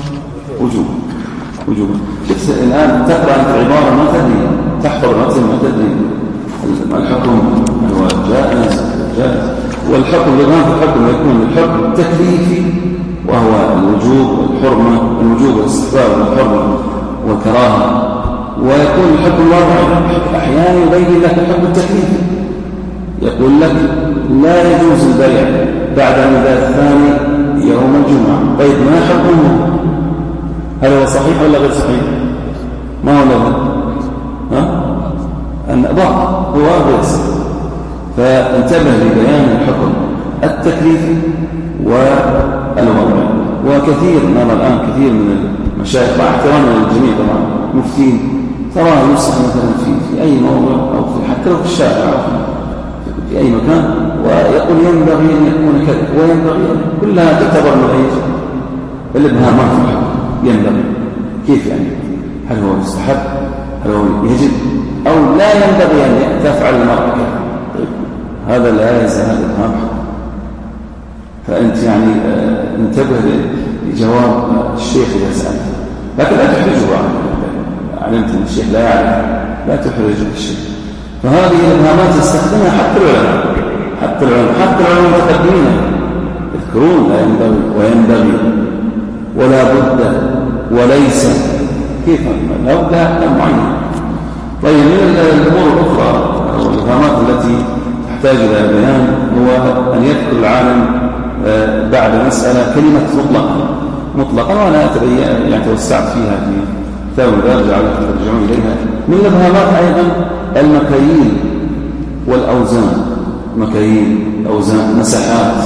وجوبا. شفت الآن تقرأ أنت عبارة ما تدري، تحفظ المتن ما تدري ما الحكم، هو جائز. والحكم بالغان في الحكم يكون الحكم التكليفي وهو الوجوب والحرمة، الوجوب والاستحباب والحرمة والكراهة، ويكون الحكم الوضعي. أحيانا يبين لك الحكم التكليفي، يقول لك لا يجوز البيع بعد النداء الثاني يوم الجمعة. طيب ما حكمه؟ هل هو صحيح ولا غير صحيح؟ ما هو له؟ النظام هو غير صحيح. فانتبه لبيان الحكم التكليفي والوضعي. وكثير نرى الآن كثير من المشايخ مع احترامنا للجميع طبعا مفتين، تراه يصح مثلا في أي موضع أو حتى لو في الشارع أو في أي مكان، ويقول ينبغي أن يكون كذا وينبغي، كلها تعتبر من الإبهامات في الحكم. ينبغي كيف يعني؟ هل هو يستحب؟ هل هو يجب؟ أو لا ينبغي أن تفعل المرأة كذا؟ طيب هذا لا يزال الإبهام. فأنت يعني انتبه لجواب الشيخ إذا سألت، لكن لا تحرجه. علمت أن الشيخ لا يعرف، لا تحرج الشيخ. فهذه الإبهامات يستخدمها حتى العلماء المتقدمين يذكرون لا ينبغي وينبغي ولا بد وليس. كيف لا بد أحكام معينة. طيب من الأمور الأخرى أو الإبهامات التي تحتاج إلى بيان هو أن يذكر العالم بعد مسألة كلمة مطلقة، وأنا يعني توسعت فيها كتاب المدارج عليكم ترجعون إليها. من الإبهامات أيضا المكاييل والأوزان، مكاييل أوزان مساحات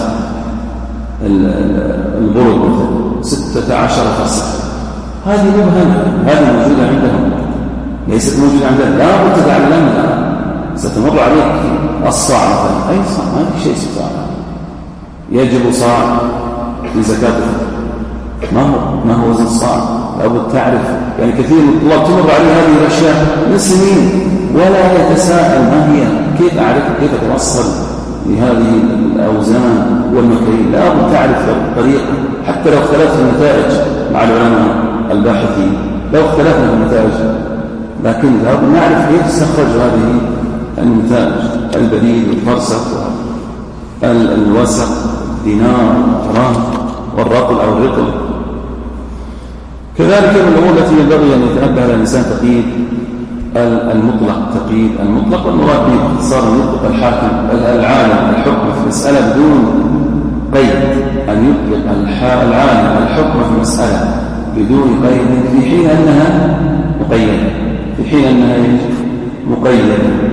البرد مثلا 16 فرسخ، هذه مبهمة، هذه موجودة عندهم ليست موجودة عندنا، لا بد تتعلمها. ستمر عليك الصاع مثلا، أي صاع؟ ما في شيء صاع، يجب صاع في زكاة الفطر. ما هو وزن الصاع؟ لابد تعرف. يعني كثير من الطلاب تمر عليه هذه الأشياء من سنين ولا يتساءل ما هي، كيف أعرف، كيف أتوصل لهذه الأوزان والمكاييل. لابد تعرف طريقة، حتى لو اختلفت النتائج مع العلماء الباحثين، لو اختلفنا في النتائج، لكن لابد نعرف كيف تستخرج هذه النتائج، البديل والفرسخ والوسق، الدينار والدراهم والرطل أو الرطل. كذلك من الأمور التي ينبغي أن يتنبه لها الإنسان تقييد المطلق، تقييد المطلق، والمراد به باختصار أن يطلق الحاكم العالم الحكم في مسألة بدون قيد، أن يطلق العالم الحكم في مسألة بدون قيد في حين أنها مقيدة، في حين أنها مقيدة.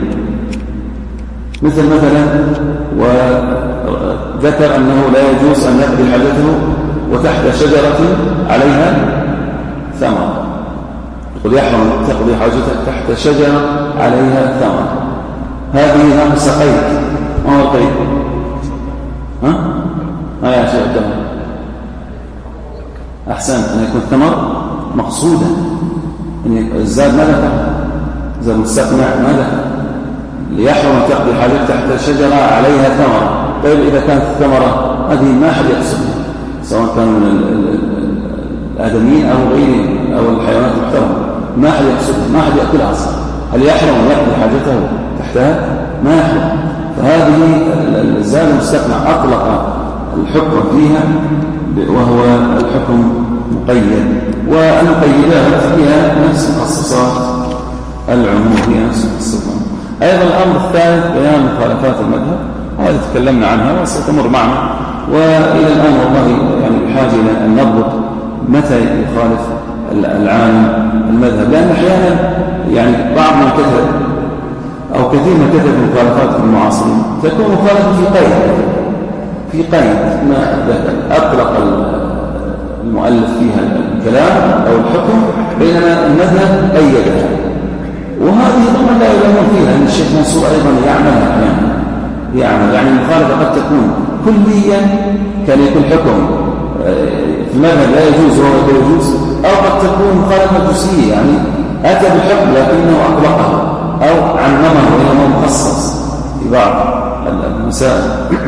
مثلا وذكر أنه لا يجوز أن يقضي حاجته وتحت شجرة عليها ثمر، يقول يحرم تقضي حاجتك تحت شجرة عليها ثمر، هذه ناقص قيد. ما هو القيد؟ يا شيخ الثمر أحسن أن يكون الثمر مقصودا، أن الزاد ما ذكر، زاد مستقنع ما ذكر، ليحرم تقضي حاجتك تحت شجرة عليها ثمر. طيب إذا كانت الثمرة هذه ما أحد يقصدها، سواء كانوا من الآدميين أو غيرهم أو الحيوانات المحترمة، ما أحد يقصدها، ما أحد يأكلها أصلا، هل يحرم أن يقضي حاجته تحتها؟ ما يحرم. فهذه الزاد المستقنع أطلق الحكم فيها وهو الحكم مقيد، والمقيدات فيها نفس مخصصات العموم، فيها نفس مخصصات. أيضا الأمر الثالث بيان مخالفات المذهب، هذا تكلمنا عنها وستمر معنا، وإلى الآن والله يعني بحاجة إلى أن نضبط متى يخالف العالم المذهب، لأن أحيانا يعني بعض من كتب أو كثير من كتب المخالفات المعاصرين تكون مخالفة في قيد ما أطلق المؤلف فيها الكلام أو الحكم، بينما المذهب قيدها، وهذه طبعا لا يلومون فيها، لأن الشيخ منصور أيضا يعملها يعني المخالفة قد تكون كليا، كان يكون حكم في المذهب لا يجوز وهو لا يجوز، أو قد تكون مخالفة جزئية، يعني أتى بالحكم لكنه أطلقه أو عممه وإنه مخصص في بعض المسائل.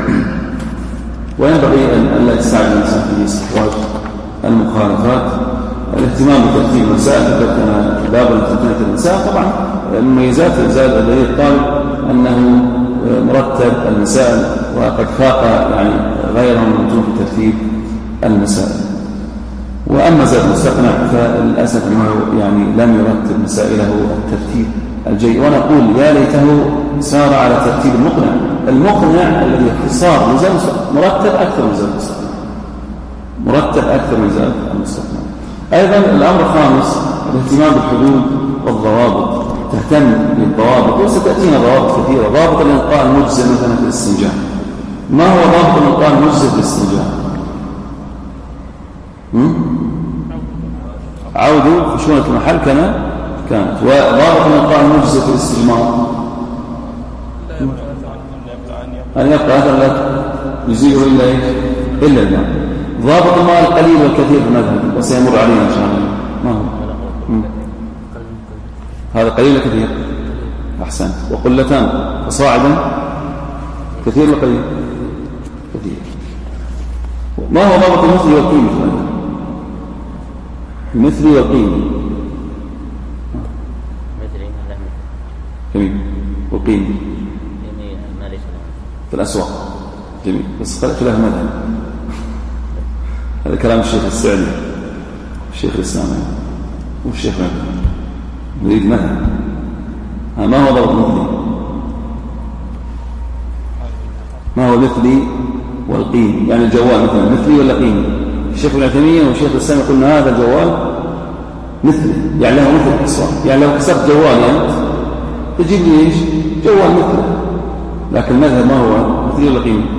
وينبغي أن لا يستعجل الإنسان في استخراج المخالفات، الاهتمام بترتيب المسائل، ذكرنا باب ترتيب المسائل. طبعا المميزات زاد لدي الطالب أنه مرتب المسائل، وقد فاق يعني غيره من وجوه ترتيب المسائل. وأما زاد المستقنع فللأسف أنه يعني لم يرتب مسائله الترتيب الجيد، ونقول يا ليته سار على ترتيب المقنع الذي اختصار من زاد مرتب أكثر من زاد المستقنع، مرتب أكثر من زاد المستقنع. أيضا الأمر الخامس الاهتمام بالحدود والضوابط، تهتم بالضوابط، وستأتينا ضوابط كثيرة. ضابط الإنقاء المجزئ مثلا في الاستنجاء، ما هو ضابط الإنقاء المجزئ في الاستنجاء؟ عودوا خشونة المحل كما كانت. وضابط الإنقاء المجزئ في الاستجمار أن يبقى هذا لا يزيله إلا الماء. ضابط الماء القليل والكثير في المذهب، وسيمر علينا إن شاء الله. ما هو؟ هذا قليل كثير، أحسن. وقلتان فصاعدا كثير وقليل كثير. ما هو ضابط المثل والقيمة؟ المثل والقيمة جميل، وقيمة في الأسواق جميل، بس خلق له مذهب. هذا كلام الشيخ السعدي الشيخ الإسلامي والشيخ مذهب، نريد مذهب. ما هو ضابط مثلي؟ ما هو مثلي والقيم؟ يعني الجوال مثلا مثلي ولا قيمي؟ الشيخ ابن عثيمين والشيخ الإسلامي قلنا هذا الجوال مثله، يعني له مثل الاتصال. يعني لو كسرت جوالي أنت تجيب لي إيش؟ جوال مثله. لكن المذهب ما هو مثل ولا قيمة؟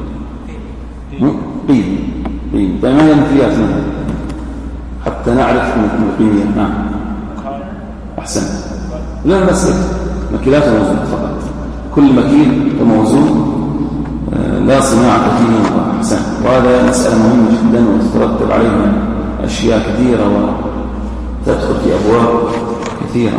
قيمة. طيب ما هي مثليات مثلا حتى نعرف من القيمية؟ نعم أحسن. لا بس مكيلات وموزون فقط، كل مكيل وموزون لا صناعة فيه. أحسن. وهذا مسألة مهمة جدا وتترتب عليها أشياء كثيرة وتدخل في أبواب كثيرة.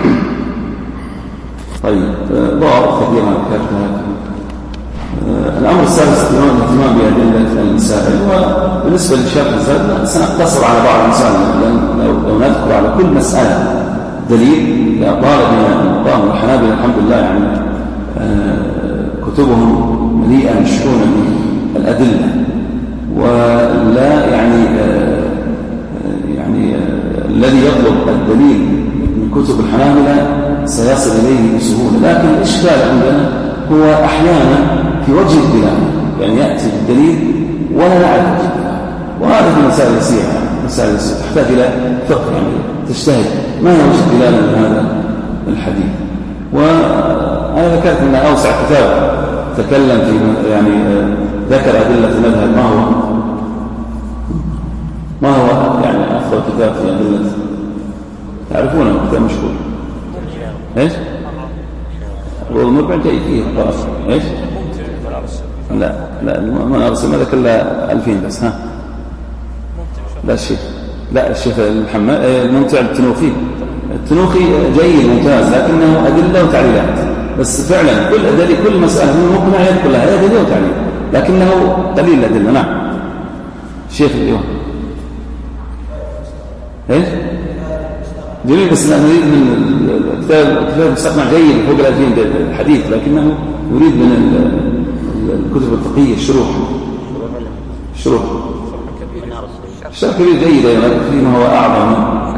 طيب ضوابط كثيرة ذكرتها. الأمر السادس الاهتمام بأدلة المسائل. وبالنسبة لشرح الزاد سنقتصر على بعض المسائل، لو نذكر على كل مسألة دليل لطالب من المقام. والحنابلة الحمد لله يعني كتبهم مليئة مشحونة بالأدلة، ولا يعني الذي يطلب الدليل من كتب الحنابلة سيصل إليه بسهولة. لكن الإشكال عندنا هو أحيانا في وجه الدلالة، يعني يأتي بالدليل ولا نعرف وجه الدلالة، وهذا في مسائل يسيرة، مسائل يسيرة تحتاج إلى فقه، يعني تجتهد ما هي وجه الدلالة من هذا الحديث. وأنا ذكرت أن أوسع كتاب تكلم في يعني ذكر أدلة المذهب ما هو يعني أفضل كتاب في أدلة، تعرفونه كتاب مشهور إيش؟ والمربع جيد فيه خلاص إيش؟ لا ما أرسل ما ذكر له 2000 بس. ها لا الشيخ الحماد الممتع التنوخي جيد ممتاز، لكنه أدلة وتعليلات بس. فعلا كل مسألة من مقنع يذكر لها هي أدلة وتعليل، لكنه قليل الأدلة. نعم الشيخ اليوم إيش جميل، بس نريد من كتاب مستقنع جيد فوق 2000 الحديث، لكنه يريد من الكتب الفقهية الشروح الشرح كبير جيد أيضا، فيما هو أعظم.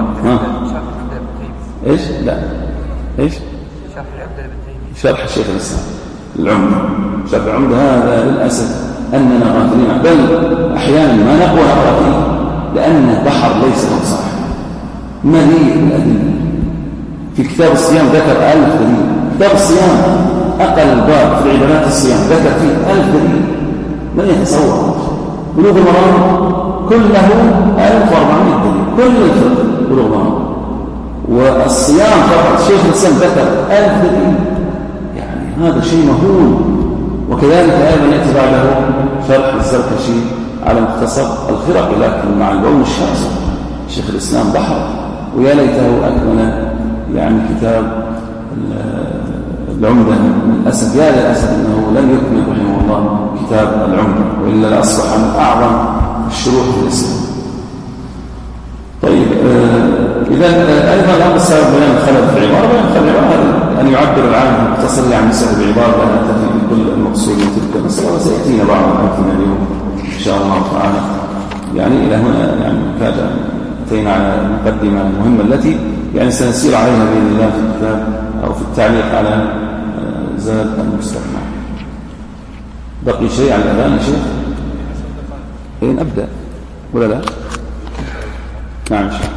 إيش؟ لا إيش؟ شرح الشيخ الإسلام العمدة. شرح العمدة هذا للأسف أننا غافلين، بل أحيانا ما نقوى نقرأ فيه لأنه بحر ليس له صاحب، مليء بالأدلة. في كتاب الصيام ذكر 1000 دليل. كتاب الصيام أقل باب في عبادات الصيام ذكر فيه 1000 دليل، من يتصور؟ بلوغ المرام كله 1400 دليل، كل الفقه بلوغ المرام. والصيام فقط شيخ الإسلام ذكر 1000 دليل، يعني هذا شيء مهول. وكذلك أيضا يأتي بعده شرح الزركشي على مختصر الخرق، لكن مع البون الشاسع شيخ الإسلام بحر، ويا ليته أكمل يعني كتاب العمدة. للأسف يا للأسف أنه لم يكمل رحمه الله كتاب العمدة، وإلا لأصبح من أعظم الشروح في الإسلام. طيب إذا أيضا الأمر السابق بيان الخلل في العبارة. بيان الخلل العبارة أن يعبر العالم المتصل عن مسألة بعبارة لا تفي بكل المقصود من تلك المسألة، وسيأتينا بعض الأمثلة اليوم إن شاء الله تعالى. يعني إلى هنا يعني كاد أتينا على المقدمة المهمة التي يعني سنسير عليها بإذن الله في الكتاب أو في التعليق على زاد المستقنع. بقي شيء على الأذان يا شيخ؟ إيه نبدأ ولا لا؟ نعم شيخ.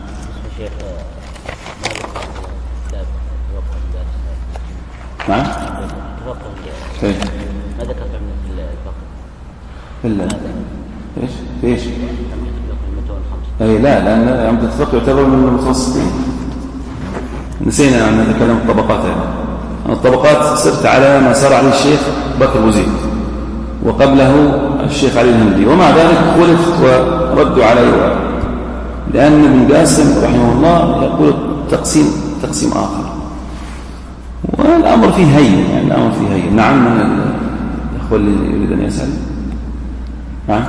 نعم ايه ما ذكرت عملة الفقر إلا ايش ايش اي لا، لأن عملة الفقر يعتبر من المتوسطين. نسينا أن نتكلم الطبقات. الطبقات سرت على ما سار عليه الشيخ بكر بوزيد وقبله الشيخ علي الهندي، ومع ذلك خلفت وردوا علي، لأن ابن قاسم رحمه الله يقول تقسيم آخر، والأمر فيه هين، يعني الأمر فيه هين. نعم من الأخوة اللي يريد أن يسأل. نعم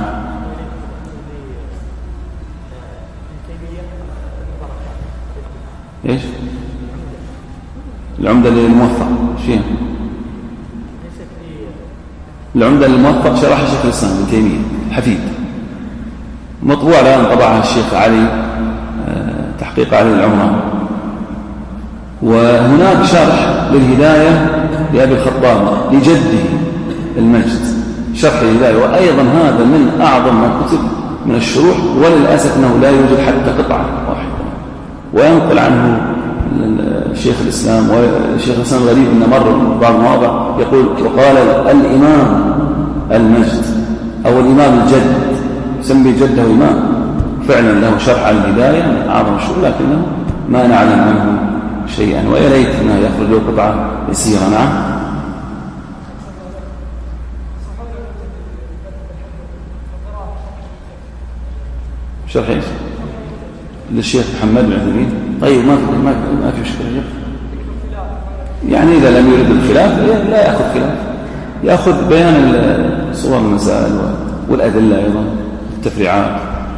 إيش العمدة للموفق شيء العمدة للموفق شرح شيخ الإسلام ابن تيمية الحفيد، مطبوع الآن طبعها الشيخ علي تحقيق علي العمران. وهناك شرح للهداية لأبي الخطاب لجده المجد، شرح الهداية، وأيضا هذا من أعظم ما كتب من الشروح، وللأسف أنه لا يوجد حتى قطعة واحدة وينقل عنه شيخ الإسلام. وشيخ الإسلام غريب أن مر بعض المواضع يقول وقال الإمام المجد أو الإمام الجد، يسمي جده إمام، فعلا له شرح على الهداية من أعظم الشروح، لكنه ما نعلم عنه شيئا، ويا ريت أنه يخرج له قطعة يسيرة. نعم. شرح ايش؟ للشيخ محمد بن عثيمين. طيب ما في مشكلة. يعني إذا لم يرد الخلاف لا يأخذ خلاف، يأخذ بيان صور المسائل والأدلة أيضا التفريعات.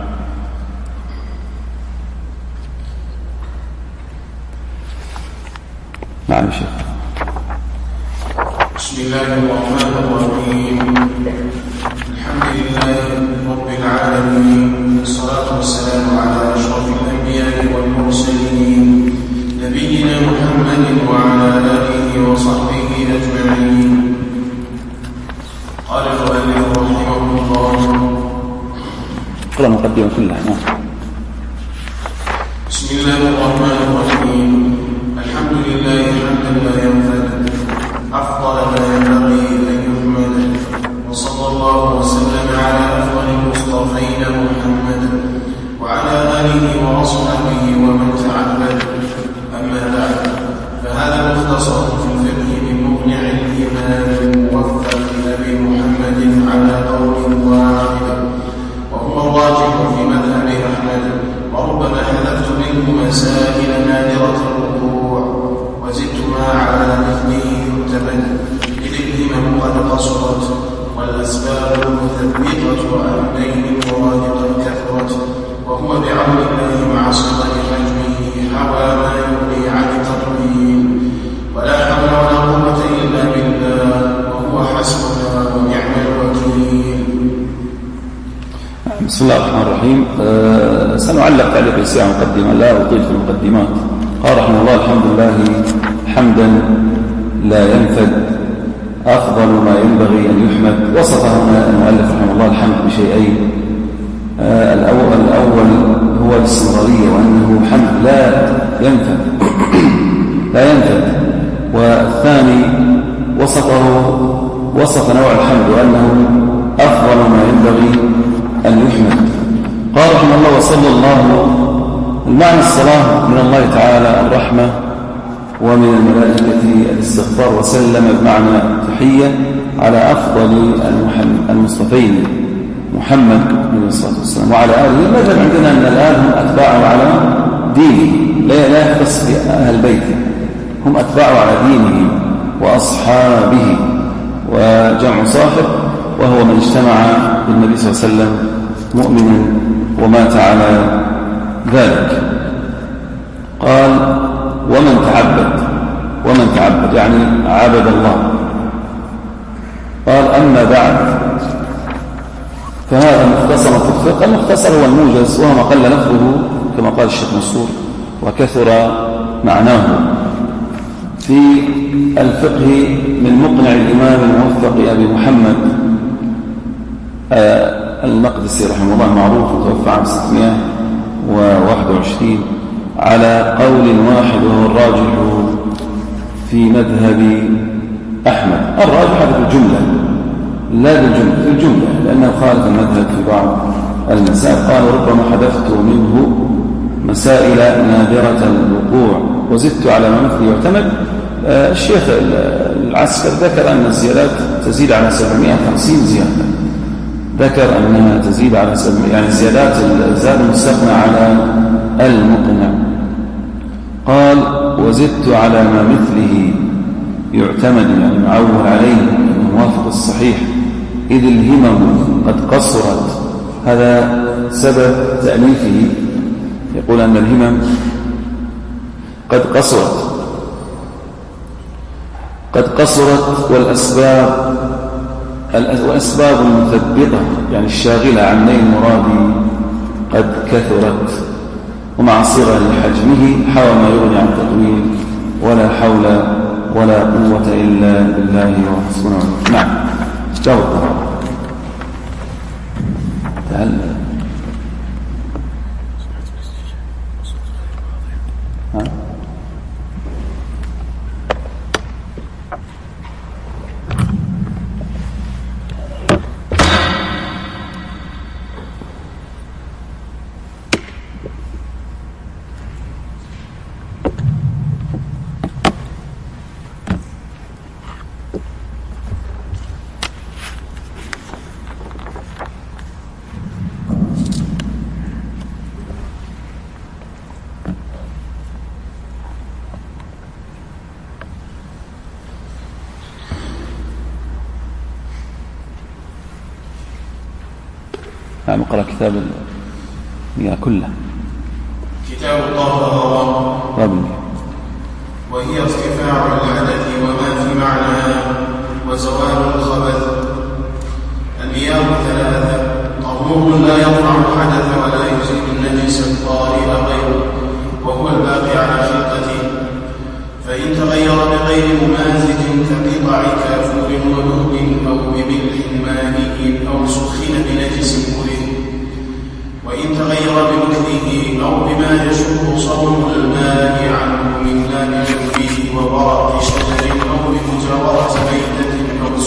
نعم شيخ. بسم الله الرحمن الرحيم. الحمد لله رب العالمين، والصلاة والسلام على أشرف الأنبياء والمرسلين نبينا محمد وعلى آله وصحبه أجمعين. قال المؤلف رحمه الله. قرأ مقدمة كلها. بسم الله الرحمن الرحيم. الحمد لله حمدا لا ينفد، أفضل ما ينبغي أن يحمد، وصلى الله وسلم على أفضل المصطفين محمد وعلى آله وأصحابه ومن تعبد. أما بعد، فهذا مختصر في الفقه من مقنع الإمام الموفق أبي محمد على قول واحد، وهو الراجح في مذهب أحمد، وربما حذفت منه مسائل نادرة الوقوع وزدت ما على مثله يعتمد، إذ الهمم قد قصرت والأسباب المثبطة عن بين المراد قد كثرت، وهو بعون الله مع صغر حجمه حوى ما يغني عن التطويل، ولا حول ولا قوة إلا بالله، وهو حسبنا ونعم الوكيل. بسم الله الرحمن الرحيم. سنعلق تعليق يسير مقدمة، لا أطيل في المقدمات. قال رحمه الله: الحمد لله حمدا لا ينفد، أفضل ما ينبغي أن يحمد. وصف هنا المؤلف رحمه الله الحمد بشيئين. الأول هو الاستمرارية، وأنه حمد لا ينفد لا ينفد. والثاني وصف نوع الحمد وأنه أفضل ما ينبغي أن يحمد. قال رحمه الله: وصلى الله. المعنى الصلاة من الله تعالى الرحمة، ومن الملائكة الاستغفار، وسلم بمعنى تحية على أفضل المصطفين محمد عليه الصلاة والسلام وعلى آله. المذهب عندنا أن الآل هم أتباعه على دينه، لا يختص بأهل بيته، هم أتباعه على دينه وأصحابه، وجمع صاحب وهو من اجتمع بالنبي صلى الله عليه وسلم مؤمنا ومات على ذلك. قال: ومن تعبد يعني عبد الله. قال: أما بعد، فهذا مختصر في الفقه. المختصر هو الموجز، وهو ما قل لفظه كما قال الشيخ منصور وكثر معناه. في الفقه من مقنع الإمام الموفق أبي محمد المقدسي رحمه الله، معروف، وتوفى عام 621 على قول واحد، وهو الراجح في مذهب أحمد. الراجح في الجملة، لا بالجملة، في الجملة، لأنه خالف المذهب في بعض المسائل. قال: ربما حذفت منه مسائل نادرة الوقوع وزدت على ما مثل يعتمد. الشيخ العسكر ذكر أن الزيادات تزيد على 750 زيادة، ذكر أنها تزيد على 700، يعني الزيادات زاد المستثنى على المقنع. قال: وزدت على ما مثله يعتمد، يعني معول عليه، موافق الصحيح، إذ الهمم قد قصرت. هذا سبب تأليفه، يقول أن الهمم قد قصرت والأسباب المثبطة، يعني الشاغلة عن نيل المراد، قد كثرت. ومع صغر حجمه حوى ما يغني عن تطويل، ولا حول ولا قوة إلا بالله وحسبنا. نعم. جاوب. ها؟ نعم اقرأ كتاب كله. كتاب الطهارة. ربي. وهي ارتفاع الحدث وما في معناها وزوال الخبث. المياه ثلاثة: طهور لا يرفع الحدث ولا يزيل النجس الطارئ غيره وهو الباقي على خلقته، فإن تغير بغير ممازج كقطع كافور ولهب أو بملح مائي أو سخن بنجس كره، وإن تغير بمثله أو بما يشق صون الماء عنه من لام فيه وورق شجر أو بمجاورة ميتة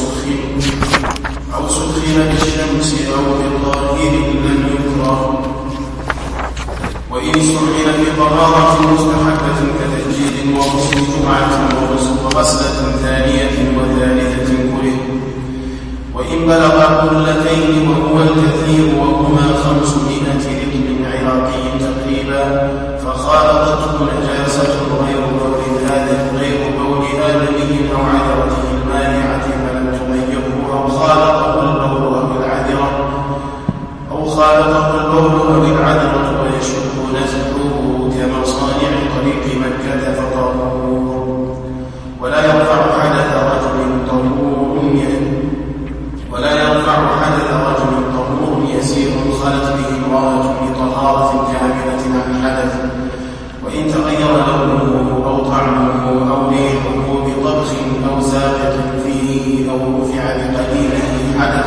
أو سخن بالشمس أو بطاهر لم يكره. وإن استعمل في طهارة مستحبة كتسجيل وغسل جمعة وغسلة ثانية وثالثة كره. وإن بلغ قلتين وهو الكثير وهما 500 رطل عراقي تقريبا فخالطته نجاسة غير بول آدمه أو عذرته المانعة فلم تغيره أو خالطه البول أو العذرة ويشق نزعه كمصانع طريق مكة فطهور. ولا يرفع حدث رجل طهور يسير خلت به امرأة بطهارة كاملة عن حدث، وإن تغير لونه أو طعمه أو ريحه بطبخ أو ساقط فيه أو رفع بقليله حدث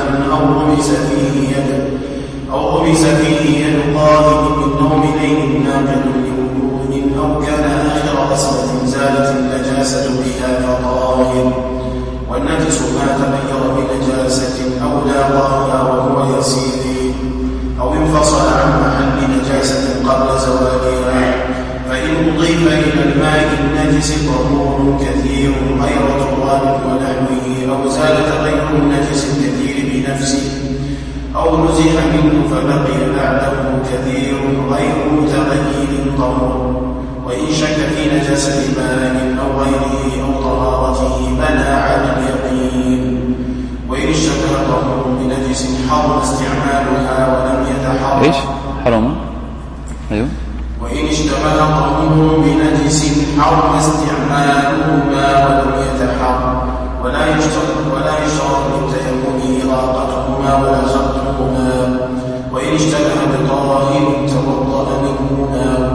أو غمس فيه يد قائم من نوم ليل ناقض لوضوء أو كان آخر غسلة زالت النجاسة بها فطاهر. والنجس ما تغير بنجاسة أو لاقاها وهو يسير أو انفصل عن محل نجاسة قبل زوالها، فإن أضيف إلى الماء النجس طهور كثير غير تراب ونحوه أو زال تغير النجس الكثير بنفسه أو نزح منه فبقي بعده كثير غير متغير طهور. وإن شك في نجاسة ماء أو غيره أو طهارته بنى على اليقين. وإن اشتبه طهور بنجس حرم استعمالها ولم يتحرم. ايش؟ حرم؟ ايوه. وإن اشتبه طهور بنجس حرم استعمالهما ولم يتحرم، ولا يشترط للتيمم إراقتهما ولا خلطهما. وإن اشتبه بطاهر توضأ منهما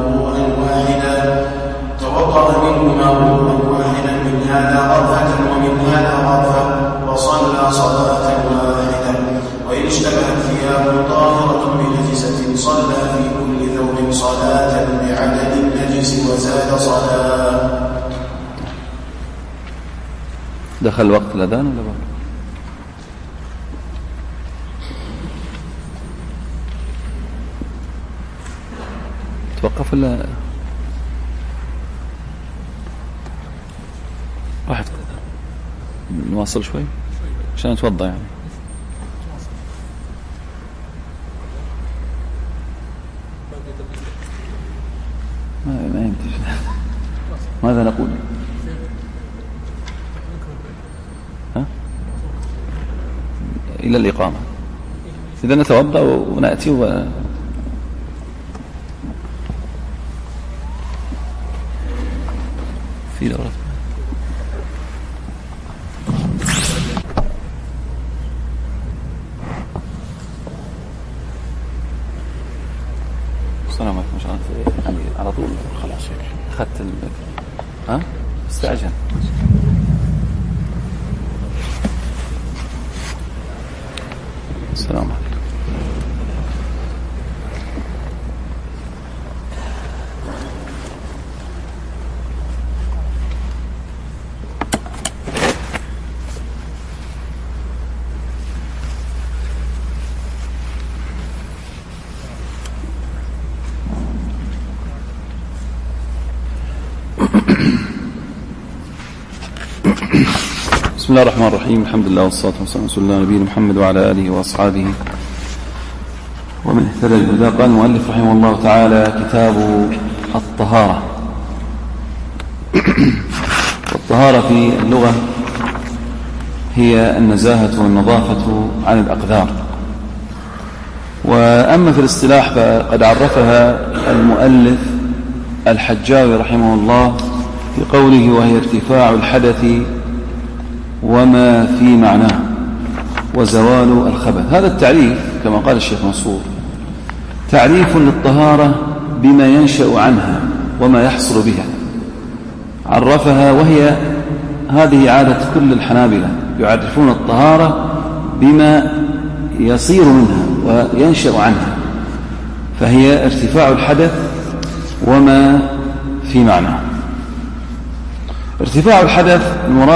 واحدا من هذا غرفة ومن هذا غرفة وصلى صلاة واحدة. وإن اشتبهت ثياب طاهرة بنجسة صلى في كل ثوب صلاة بعدد النجس وزاد صلاة. دخل وقت الأذان ولا بعد؟ توقف ولا راح نواصل شوي عشان نتوضا يعني. ما يمتش. ماذا نقول؟ ها؟ إلى الإقامة. إذا نتوضا ونأتي في دورة. السلام عليكم. مش يعني على طول خلاص أخذت ها استعجل. السلام عليكم. بسم الله الرحمن الرحيم. الحمد لله والصلاة والسلام على رسول الله نبينا محمد وعلى آله وأصحابه ومن اهتدى بهداه. قال المؤلف رحمه الله تعالى: كتاب الطهارة. والطهارة في اللغة هي النزاهة والنظافة عن الأقذار، وأما في الاصطلاح فقد عرفها المؤلف الحجاوي رحمه الله في قوله: وهي ارتفاع الحدث وما في معناه وزوال الخبث. هذا التعريف كما قال الشيخ منصور تعريف للطهارة بما ينشأ عنها وما يحصل بها. عرفها، وهي هذه عادة كل الحنابلة، يعرفون الطهارة بما يصير منها وينشأ عنها، فهي ارتفاع الحدث وما في معناه. ارتفاع الحدث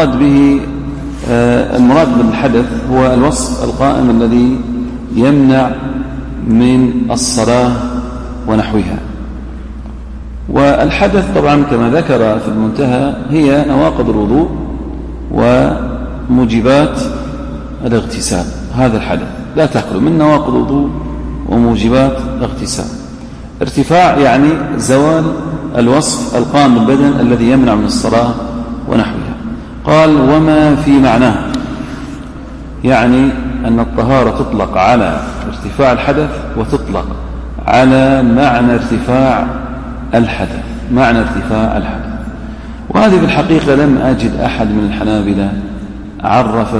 المراد بالحدث هو الوصف القائم الذي يمنع من الصلاة ونحوها. والحدث طبعا كما ذكر في المنتهى هي نواقض الوضوء وموجبات الاغتسال. هذا الحدث لا تخلو من نواقض الوضوء وموجبات الاغتسال. ارتفاع يعني زوال الوصف القائم بالبدن الذي يمنع من الصلاة ونحوها. قال: وما في معناه، يعني أن الطهارة تطلق على ارتفاع الحدث وتطلق على معنى ارتفاع الحدث. وهذه في الحقيقة لم أجد أحد من الحنابلة عرف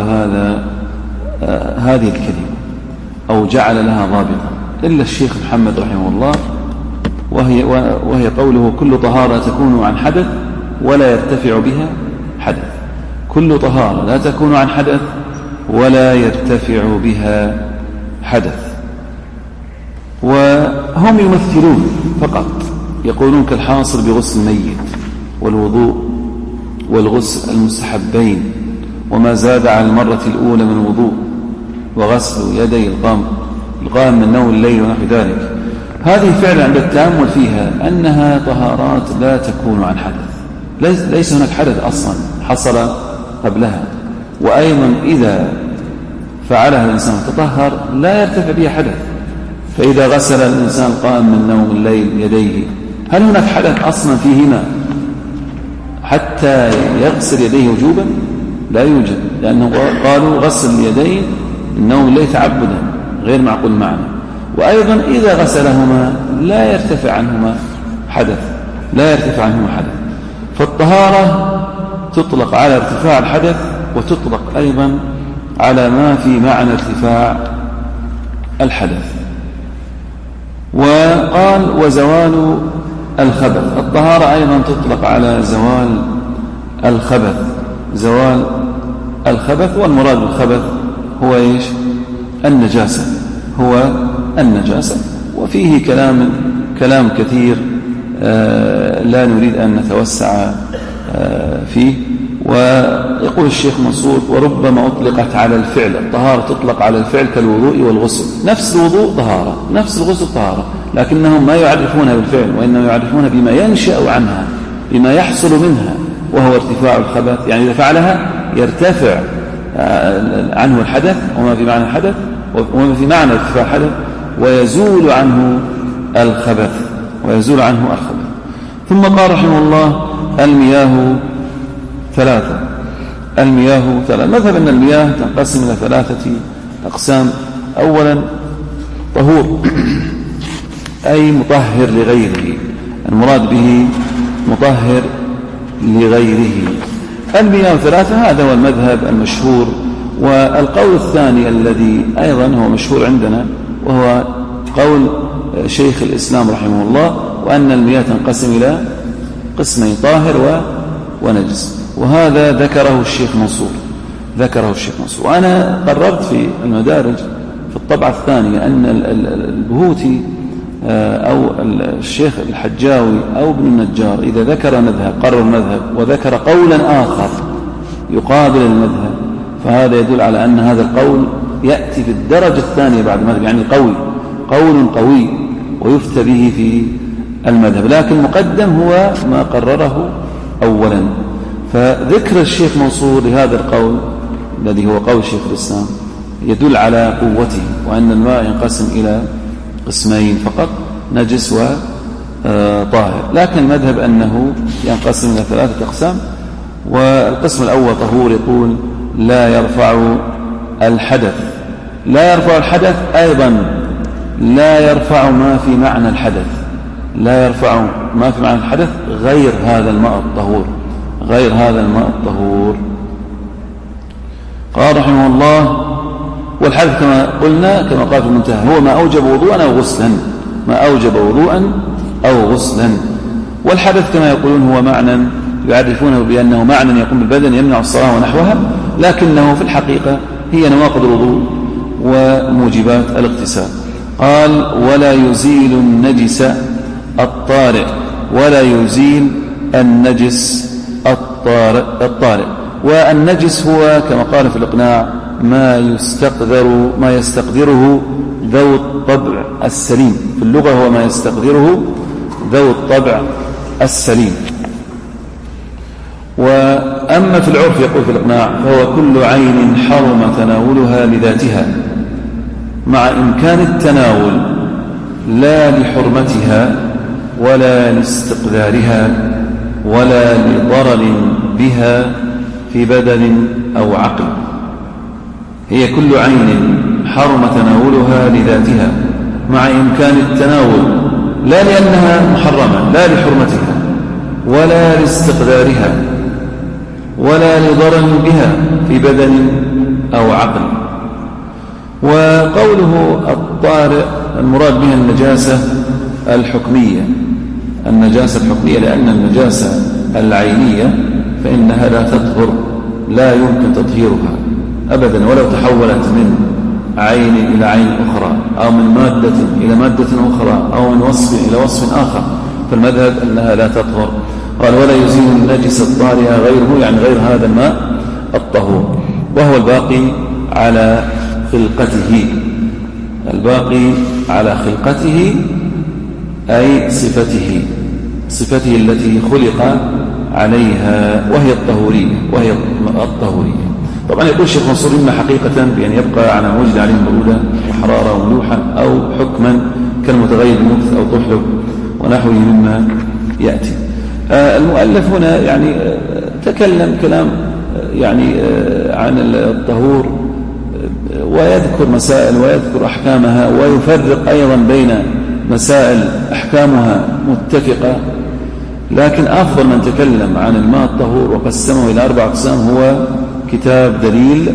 هذه الكلمة أو جعل لها ضابطا إلا الشيخ محمد رحمه الله، وهي قوله: كل طهارة تكون عن حدث ولا يرتفع بها حدث. كل طهارة لا تكون عن حدث ولا يرتفع بها حدث. وهم يمثلون فقط، يقولون كالحاصل بغسل الميت والوضوء والغسل المستحبين وما زاد على المرة الأولى من الوضوء وغسل يدي القائم من نوم الليل ونحو ذلك. هذه فعلا عند التأمل فيها أنها طهارات لا تكون عن حدث، ليس هناك حدث أصلا حصل قبلها، وأيضا إذا فعلها الإنسان تطهر لا يرتفع بها حدث. فإذا غسل الإنسان القائم من نوم الليل يديه، هل هناك حدث أصلا فيهما حتى يغسل يديه وجوبا؟ لا يوجد، لأنه قالوا غسل اليدين من نوم الليل تعبدا غير معقول معنى. وأيضا إذا غسلهما لا يرتفع عنهما حدث. فالطهارة تطلق على ارتفاع الحدث وتطلق أيضا على ما في معنى ارتفاع الحدث. وقال: وزوال الخبث. الطهارة أيضا تطلق على زوال الخبث. والمراد بالخبث هو إيش؟ النجاسة. وفيه كلام كثير لا نريد أن نتوسع فيه. ويقول الشيخ منصور: وربما أطلقت على الفعل. الطهارة تطلق على الفعل كالوضوء والغسل. نفس الوضوء طهارة، نفس الغسل طهارة، لكنهم ما يعرفونها بالفعل، وإنما يعرفونها بما ينشأ عنها، بما يحصل منها، وهو ارتفاع الخبث. يعني إذا فعلها يرتفع عنه الحدث وما في معنى الحدث وما في معنى ارتفاع الحدث، ويزول عنه الخبث. ثم قال رحمه الله: المياه ثلاثة. مذهب أن المياه تنقسم إلى 3 أقسام. أولا طهور أي مطهر لغيره، المراد به مطهر لغيره. المياه 3 هذا هو المذهب المشهور. والقول الثاني الذي أيضا هو مشهور عندنا وهو قول شيخ الإسلام رحمه الله، وأن المياه تنقسم إلى قسمين: طاهر ونجس. وهذا ذكره الشيخ منصور. وأنا قررت في المدارج في الطبعة الثانية أن البهوتي أو الشيخ الحجاوي أو ابن النجار إذا ذكر مذهب، قرر مذهب وذكر قولا آخر يقابل المذهب، فهذا يدل على أن هذا القول يأتي في الدرجة الثانية بعد المذهب، يعني قول قوي ويفتى به في المذهب، لكن مقدم هو ما قرره أولا. فذكر الشيخ منصور لهذا القول الذي هو قول شيخ الإسلام يدل على قوته، وأن الماء ينقسم إلى قسمين فقط، نجس وطاهر. لكن المذهب أنه ينقسم إلى 3 أقسام. والقسم الأول طهور، يقول لا يرفع الحدث. لا يرفع الحدث أيضا لا يرفع ما في معنى الحدث، لا يرفع ما في معنى الحدث غير هذا الماء الطهور، غير هذا الماء الطهور. قال رحمه الله: والحدث كما قلنا كما قال في المنتهى هو ما أوجب وضوءا أو غسلا، ما أوجب وضوءا أو غسلا. والحدث كما يقولون هو معنى يعرفونه بأنه معنى يقوم بالبدن يمنع الصلاة ونحوها، لكنه في الحقيقة هي نواقض الوضوء وموجبات الاغتسال. قال: ولا يزيل النجس الطارئ، ولا يزيل النجس الطارئ. والنجس هو كما قال في الإقناع ما يستقدره ذو الطبع السليم، في اللغة هو ما يستقدره ذو الطبع السليم. وأما في العرف يقول في الإقناع فهو كل عين حرم تناولها لذاتها مع إمكان التناول لا لحرمتها ولا لاستقدارها ولا لضرر بها في بدن أو عقل. هي كل عين حرم تناولها لذاتها مع إمكان التناول لا لأنها محرمة، لا لحرمتها ولا لاستقدارها ولا لضرر بها في بدن أو عقل. وقوله الطارئ المراد بها النجاسة الحكمية، النجاسة الحكمية، لأن النجاسة العينية فإنها لا تطهر، لا يمكن تطهيرها أبدا، ولو تحولت من عين إلى عين أخرى أو من مادة إلى مادة أخرى أو من وصف إلى وصف آخر، فالمذهب أنها لا تطهر. قال: ولا يزيل النجس الطارئ غيره، يعني غير هذا الماء الطهور، وهو الباقي على خلقته، الباقي على خلقته أي صفته التي خلق عليها وهي الطهورية. طبعا يقول الشيخ منصور: إما حقيقة بأن يبقى على ما وجد عليه برودة وحرارة وملوحة، أو حكما كالمتغير بالمكث أو طحلب ونحوه مما يأتي. المؤلف هنا يعني تكلم كلام يعني عن الطهور، ويذكر مسائل ويذكر أحكامها، ويفرق أيضا بين مسائل أحكامها متفقة. لكن أفضل من تكلم عن الماء الطهور وقسمه إلى 4 أقسام هو كتاب دليل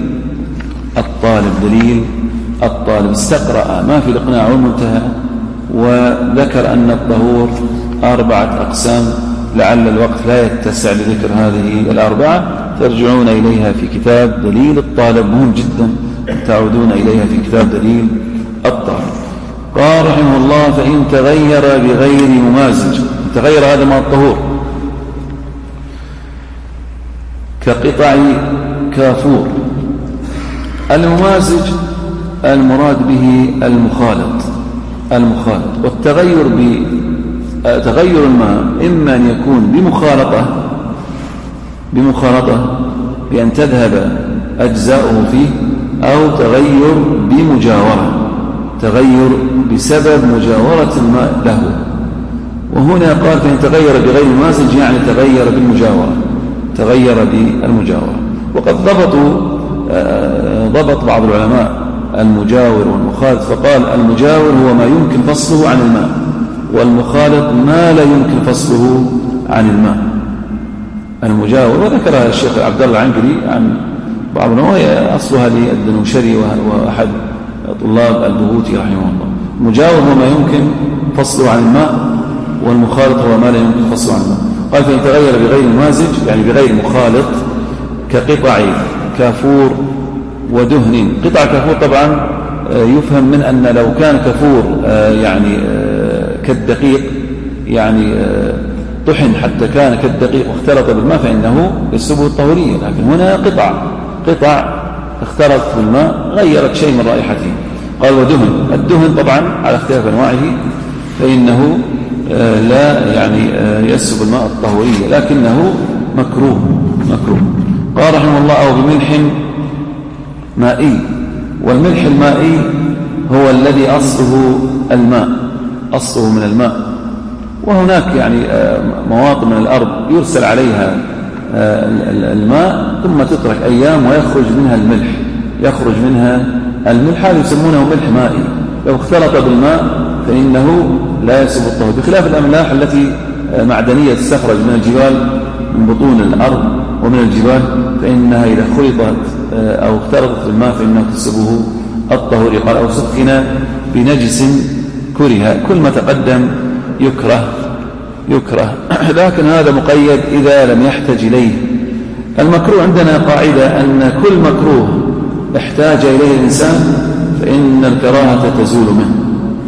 الطالب. استقرأ ما في الإقناع والمنتهى وذكر أن الطهور 4 أقسام. لعل الوقت لا يتسع لذكر هذه 4، ترجعون إليها في كتاب دليل الطالب، مهم جدا تعودون إليها في كتاب دليل الطالب. قال رحمه الله: فإن تغير بغير ممازج، تغير هذا ماء الطهور كقطع كافور. الممازج المراد به المخالط. والتغير تغير الماء إما أن يكون بمخالطة بأن تذهب أجزاؤه فيه، أو تغير بسبب مجاورة الماء له. وهنا قال: فإن تغير بغير ممازج يعني تغير بالمجاورة. وقد ضبط بعض العلماء المجاور والمخالط، فقال: المجاور هو ما يمكن فصله عن الماء، والمخالط ما لا يمكن فصله عن الماء. المجاور، وذكرها الشيخ عبد الله العنقري عن بعض وهي أصلها للدنوشري وأحد طلاب البهوتي رحمه الله. المجاور هو ما يمكن فصله عن الماء، والمخالط هو ما لا يمكن فصله عن الماء. قال: فإن تغير بغير ممازج يعني بغير مخالط كقطع كافور ودهن. قطع كافور طبعا يفهم من أن لو كان كافور يعني كالدقيق، يعني طحن حتى كان كالدقيق واختلط بالماء فإنه يسلبه الطهورية. لكن هنا قطع اختلطت بالماء غيرت شيء من رائحته. قال: ودهن. الدهن طبعا على اختلاف أنواعه فإنه لا يعني يسلب الماء الطهورية، لكنه مكروه. قال رحمه الله: أو بملح مائي، والملح المائي هو الذي أصله الماء، أصله من الماء. وهناك يعني مواطن من الأرض يرسل عليها الماء ثم تترك أيام ويخرج منها الملح، هذا يسمونه ملح مائي. لو اختلط بالماء فإنه لا يسب الطهور، بخلاف الأملاح التي معدنية تستخرج من الجبال، من بطون الأرض ومن الجبال، فإنها إذا خلطت أو اختلطت بالماء فإنها تسبه الطهور. قال أو سخن بنجس كره، كل ما تقدم يكره لكن هذا مقيد إذا لم يحتج إليه. المكروه عندنا قاعدة أن كل مكروه احتاج إليه الإنسان فإن الكراهة تزول منه.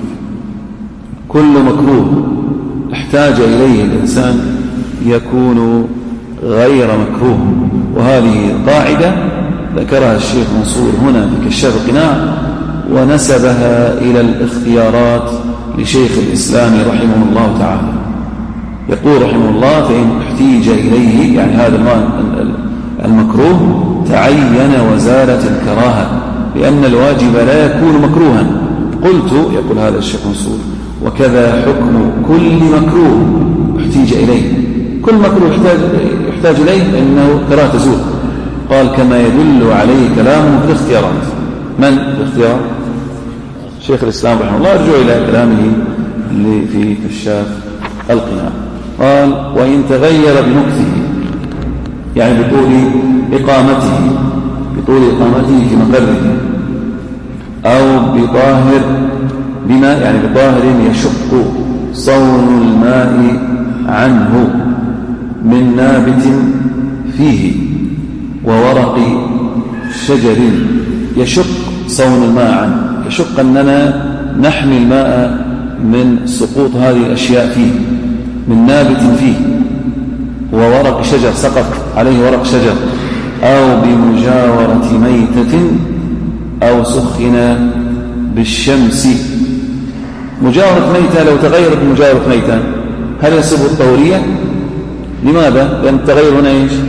كل مكروه احتاج إليه الإنسان يكون غير مكروه، وهذه قاعدة ذكرها الشيخ منصور هنا في كشاف القناع ونسبها إلى الاختيارات لشيخ الإسلام رحمه الله تعالى. يقول رحمه الله فإن احتيج إليه، يعني هذا المكروه تعين وزالت الكراهة، لأن الواجب لا يكون مكروها. قلت، يقول هذا الشيخ منصور، وكذا حكم كل مكروه احتيج إليه، كل مكروه يحتاج إليه فإنه كراهة تزول. قال كما يدل عليه كلامه في الاختيارات. من الاختيار؟ شيخ الإسلام رحمه الله، ارجع إلى كلامه اللي في كشاف القناع. قال وإن تغير بمكثه، يعني بطول إقامته في مقره، أو بطاهر بماء، يعني بطاهر يشق صون الماء عنه من نابت فيه وورق شجر. يشق صون الماء عنه، يشق أننا نحمي الماء من سقوط هذه الأشياء فيه، من نابت فيه وورق شجر، سقط عليه ورق شجر، أو بمجاورة ميتة، أو سخن بالشمس. مجاورة ميتة لو تغيرت بمجاورة ميتة هل يصيب الطهورية؟ لماذا؟ لأن التغير هنا إيش؟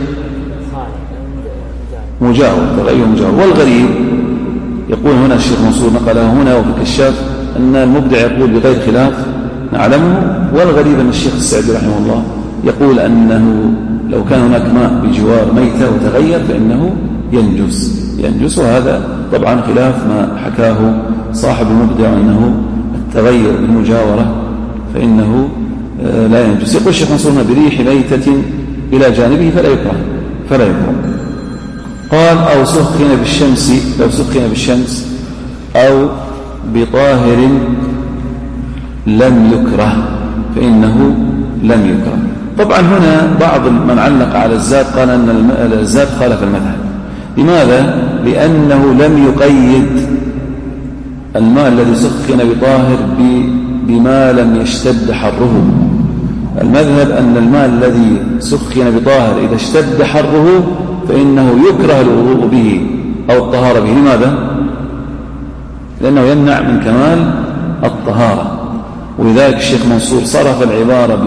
تغير مجاور. والغريب يقول هنا الشيخ منصور نقله هنا وفي الكشاف أن المبدع يقول بغير خلاف نعلمه، والغريب أن الشيخ السعدي رحمه الله يقول أنه لو كان هناك ماء بجوار ميتة وتغير فإنه ينجس، وهذا طبعا خلاف ما حكاه صاحب المبدع أنه التغير بالمجاورة فإنه لا ينجس. يقول الشيخ منصور بريح ميتة إلى جانبه فلا يكره. قال أو سخن بالشمس أو بطاهر لم يكره فإنه لم يكره. طبعا هنا بعض من علق على الزاد قال أن الزاد خالف المذهب. لماذا؟ لأنه لم يقيد الماء الذي سخن بطاهر بما لم يشتد حره. المذهب أن الماء الذي سخن بطاهر إذا اشتد حره فإنه يكره الوضوء به أو الطهارة به. لماذا؟ لأنه يمنع من كمال الطهارة. ولذلك الشيخ منصور صرف العبارة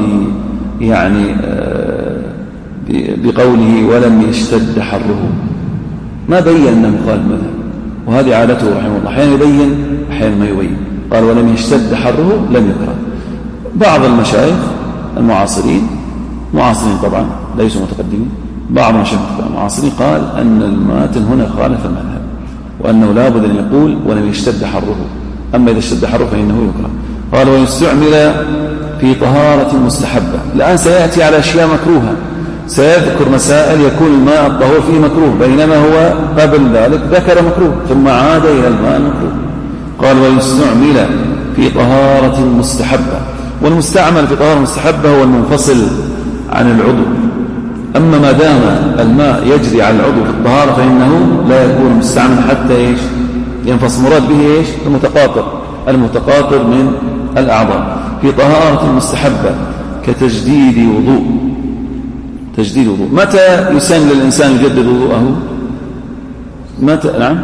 بقوله ولم يشتد حره، ما بين أنه مخالف المذهب، وهذه عادته رحمه الله، أحيانا يبين أحيانا ما يبين. قال ولم يشتد حره لم يكره. بعض المشايخ المعاصرين طبعا ليسوا متقدمين، بعض المشايخ المعاصرين قال أن الماتن هنا خالف المذهب، وأنه لا بد أن يقول ولم يشتد حره، أما إذا اشتد حره فإنه يكره. قال ويستعمل في طهارة مستحبة. الآن سيأتي على أشياء مكروهة، سيذكر مسائل يكون الماء الطهور فيه مكروه، بينما هو قبل ذلك ذكر مكروه ثم عاد إلى الماء المكروه. قال ويستعمل في طهارة مستحبة. والمستعمل في طهارة مستحبة هو المنفصل عن العضو. أما ما دام الماء يجري على العضو في الطهارة فإنه لا يكون مستعمل حتى ينفصل. مراد به المتقاطر من الأعضاء. في طهارة مستحبة كتجديد وضوء. متى يسن للإنسان يجدد وضوءه؟ نعم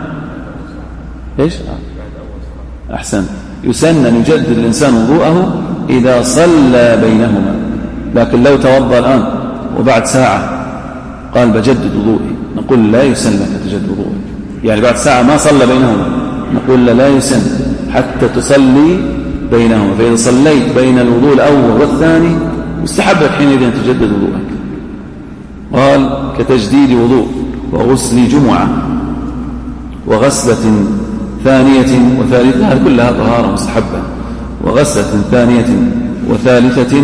أحسن. يسن أن يجدد الإنسان وضوءه إذا صلى بينهما، لكن لو توضأ الآن وبعد ساعة قال بجدد وضوئي نقول لا يسن لك تجدد وضوئي، يعني بعد ساعة ما صلى بينهما نقول لا يسن حتى تصلي بينهما. فإذا صليت بين الوضوء الأول والثاني مستحب لك حينئذ أن تجدد وضوءك. قال كتجديد وضوء وغسل جمعة وغسلة ثانية وثالثة، هذه كلها طهارة مستحبة. وغسلة ثانية وثالثة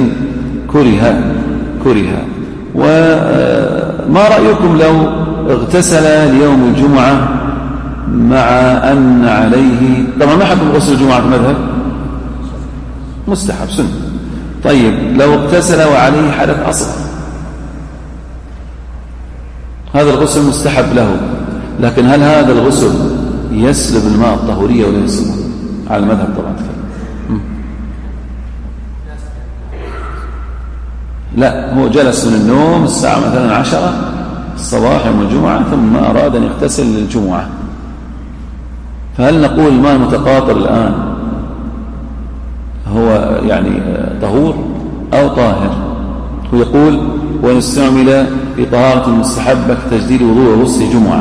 كره. وما رأيكم لو اغتسل ليوم الجمعة مع أن عليه، طبعا ما حكم غسل الجمعة في المذهب؟ مستحب سنة. طيب لو اغتسل وعليه حدث أصغر، هذا الغسل مستحب له، لكن هل هذا الغسل يسلب الماء الطهورية ولا يسلبه؟ على المذهب طبعا. لا، هو جلس من النوم الساعة مثلا 10 الصباح يوم الجمعة ثم أراد أن يغتسل للجمعة، فهل نقول الماء المتقاطر الآن هو يعني طهور أو طاهر؟ هو يقول وإن استعمل في طهارة مستحبة كتجديد وضوء وغسل جمعة.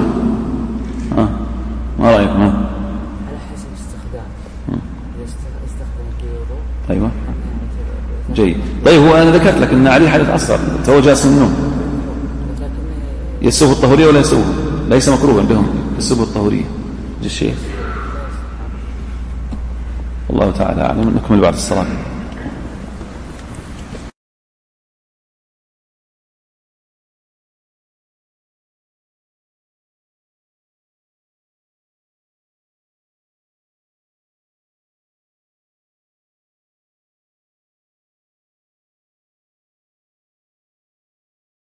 ما رأيكم؟ على حسب استخدام. إذا استخدم في وضوء أيوة جيد. طيب هو أنا ذكرت لك أن عليه حدث أصغر فهو جالس من النوم، يسوه الطهورية ولا يسوه؟ ليس مكروها بهم يسوه الطهورية الشيخ. الله تعالى أعلم. نكمل بعد الصلاة.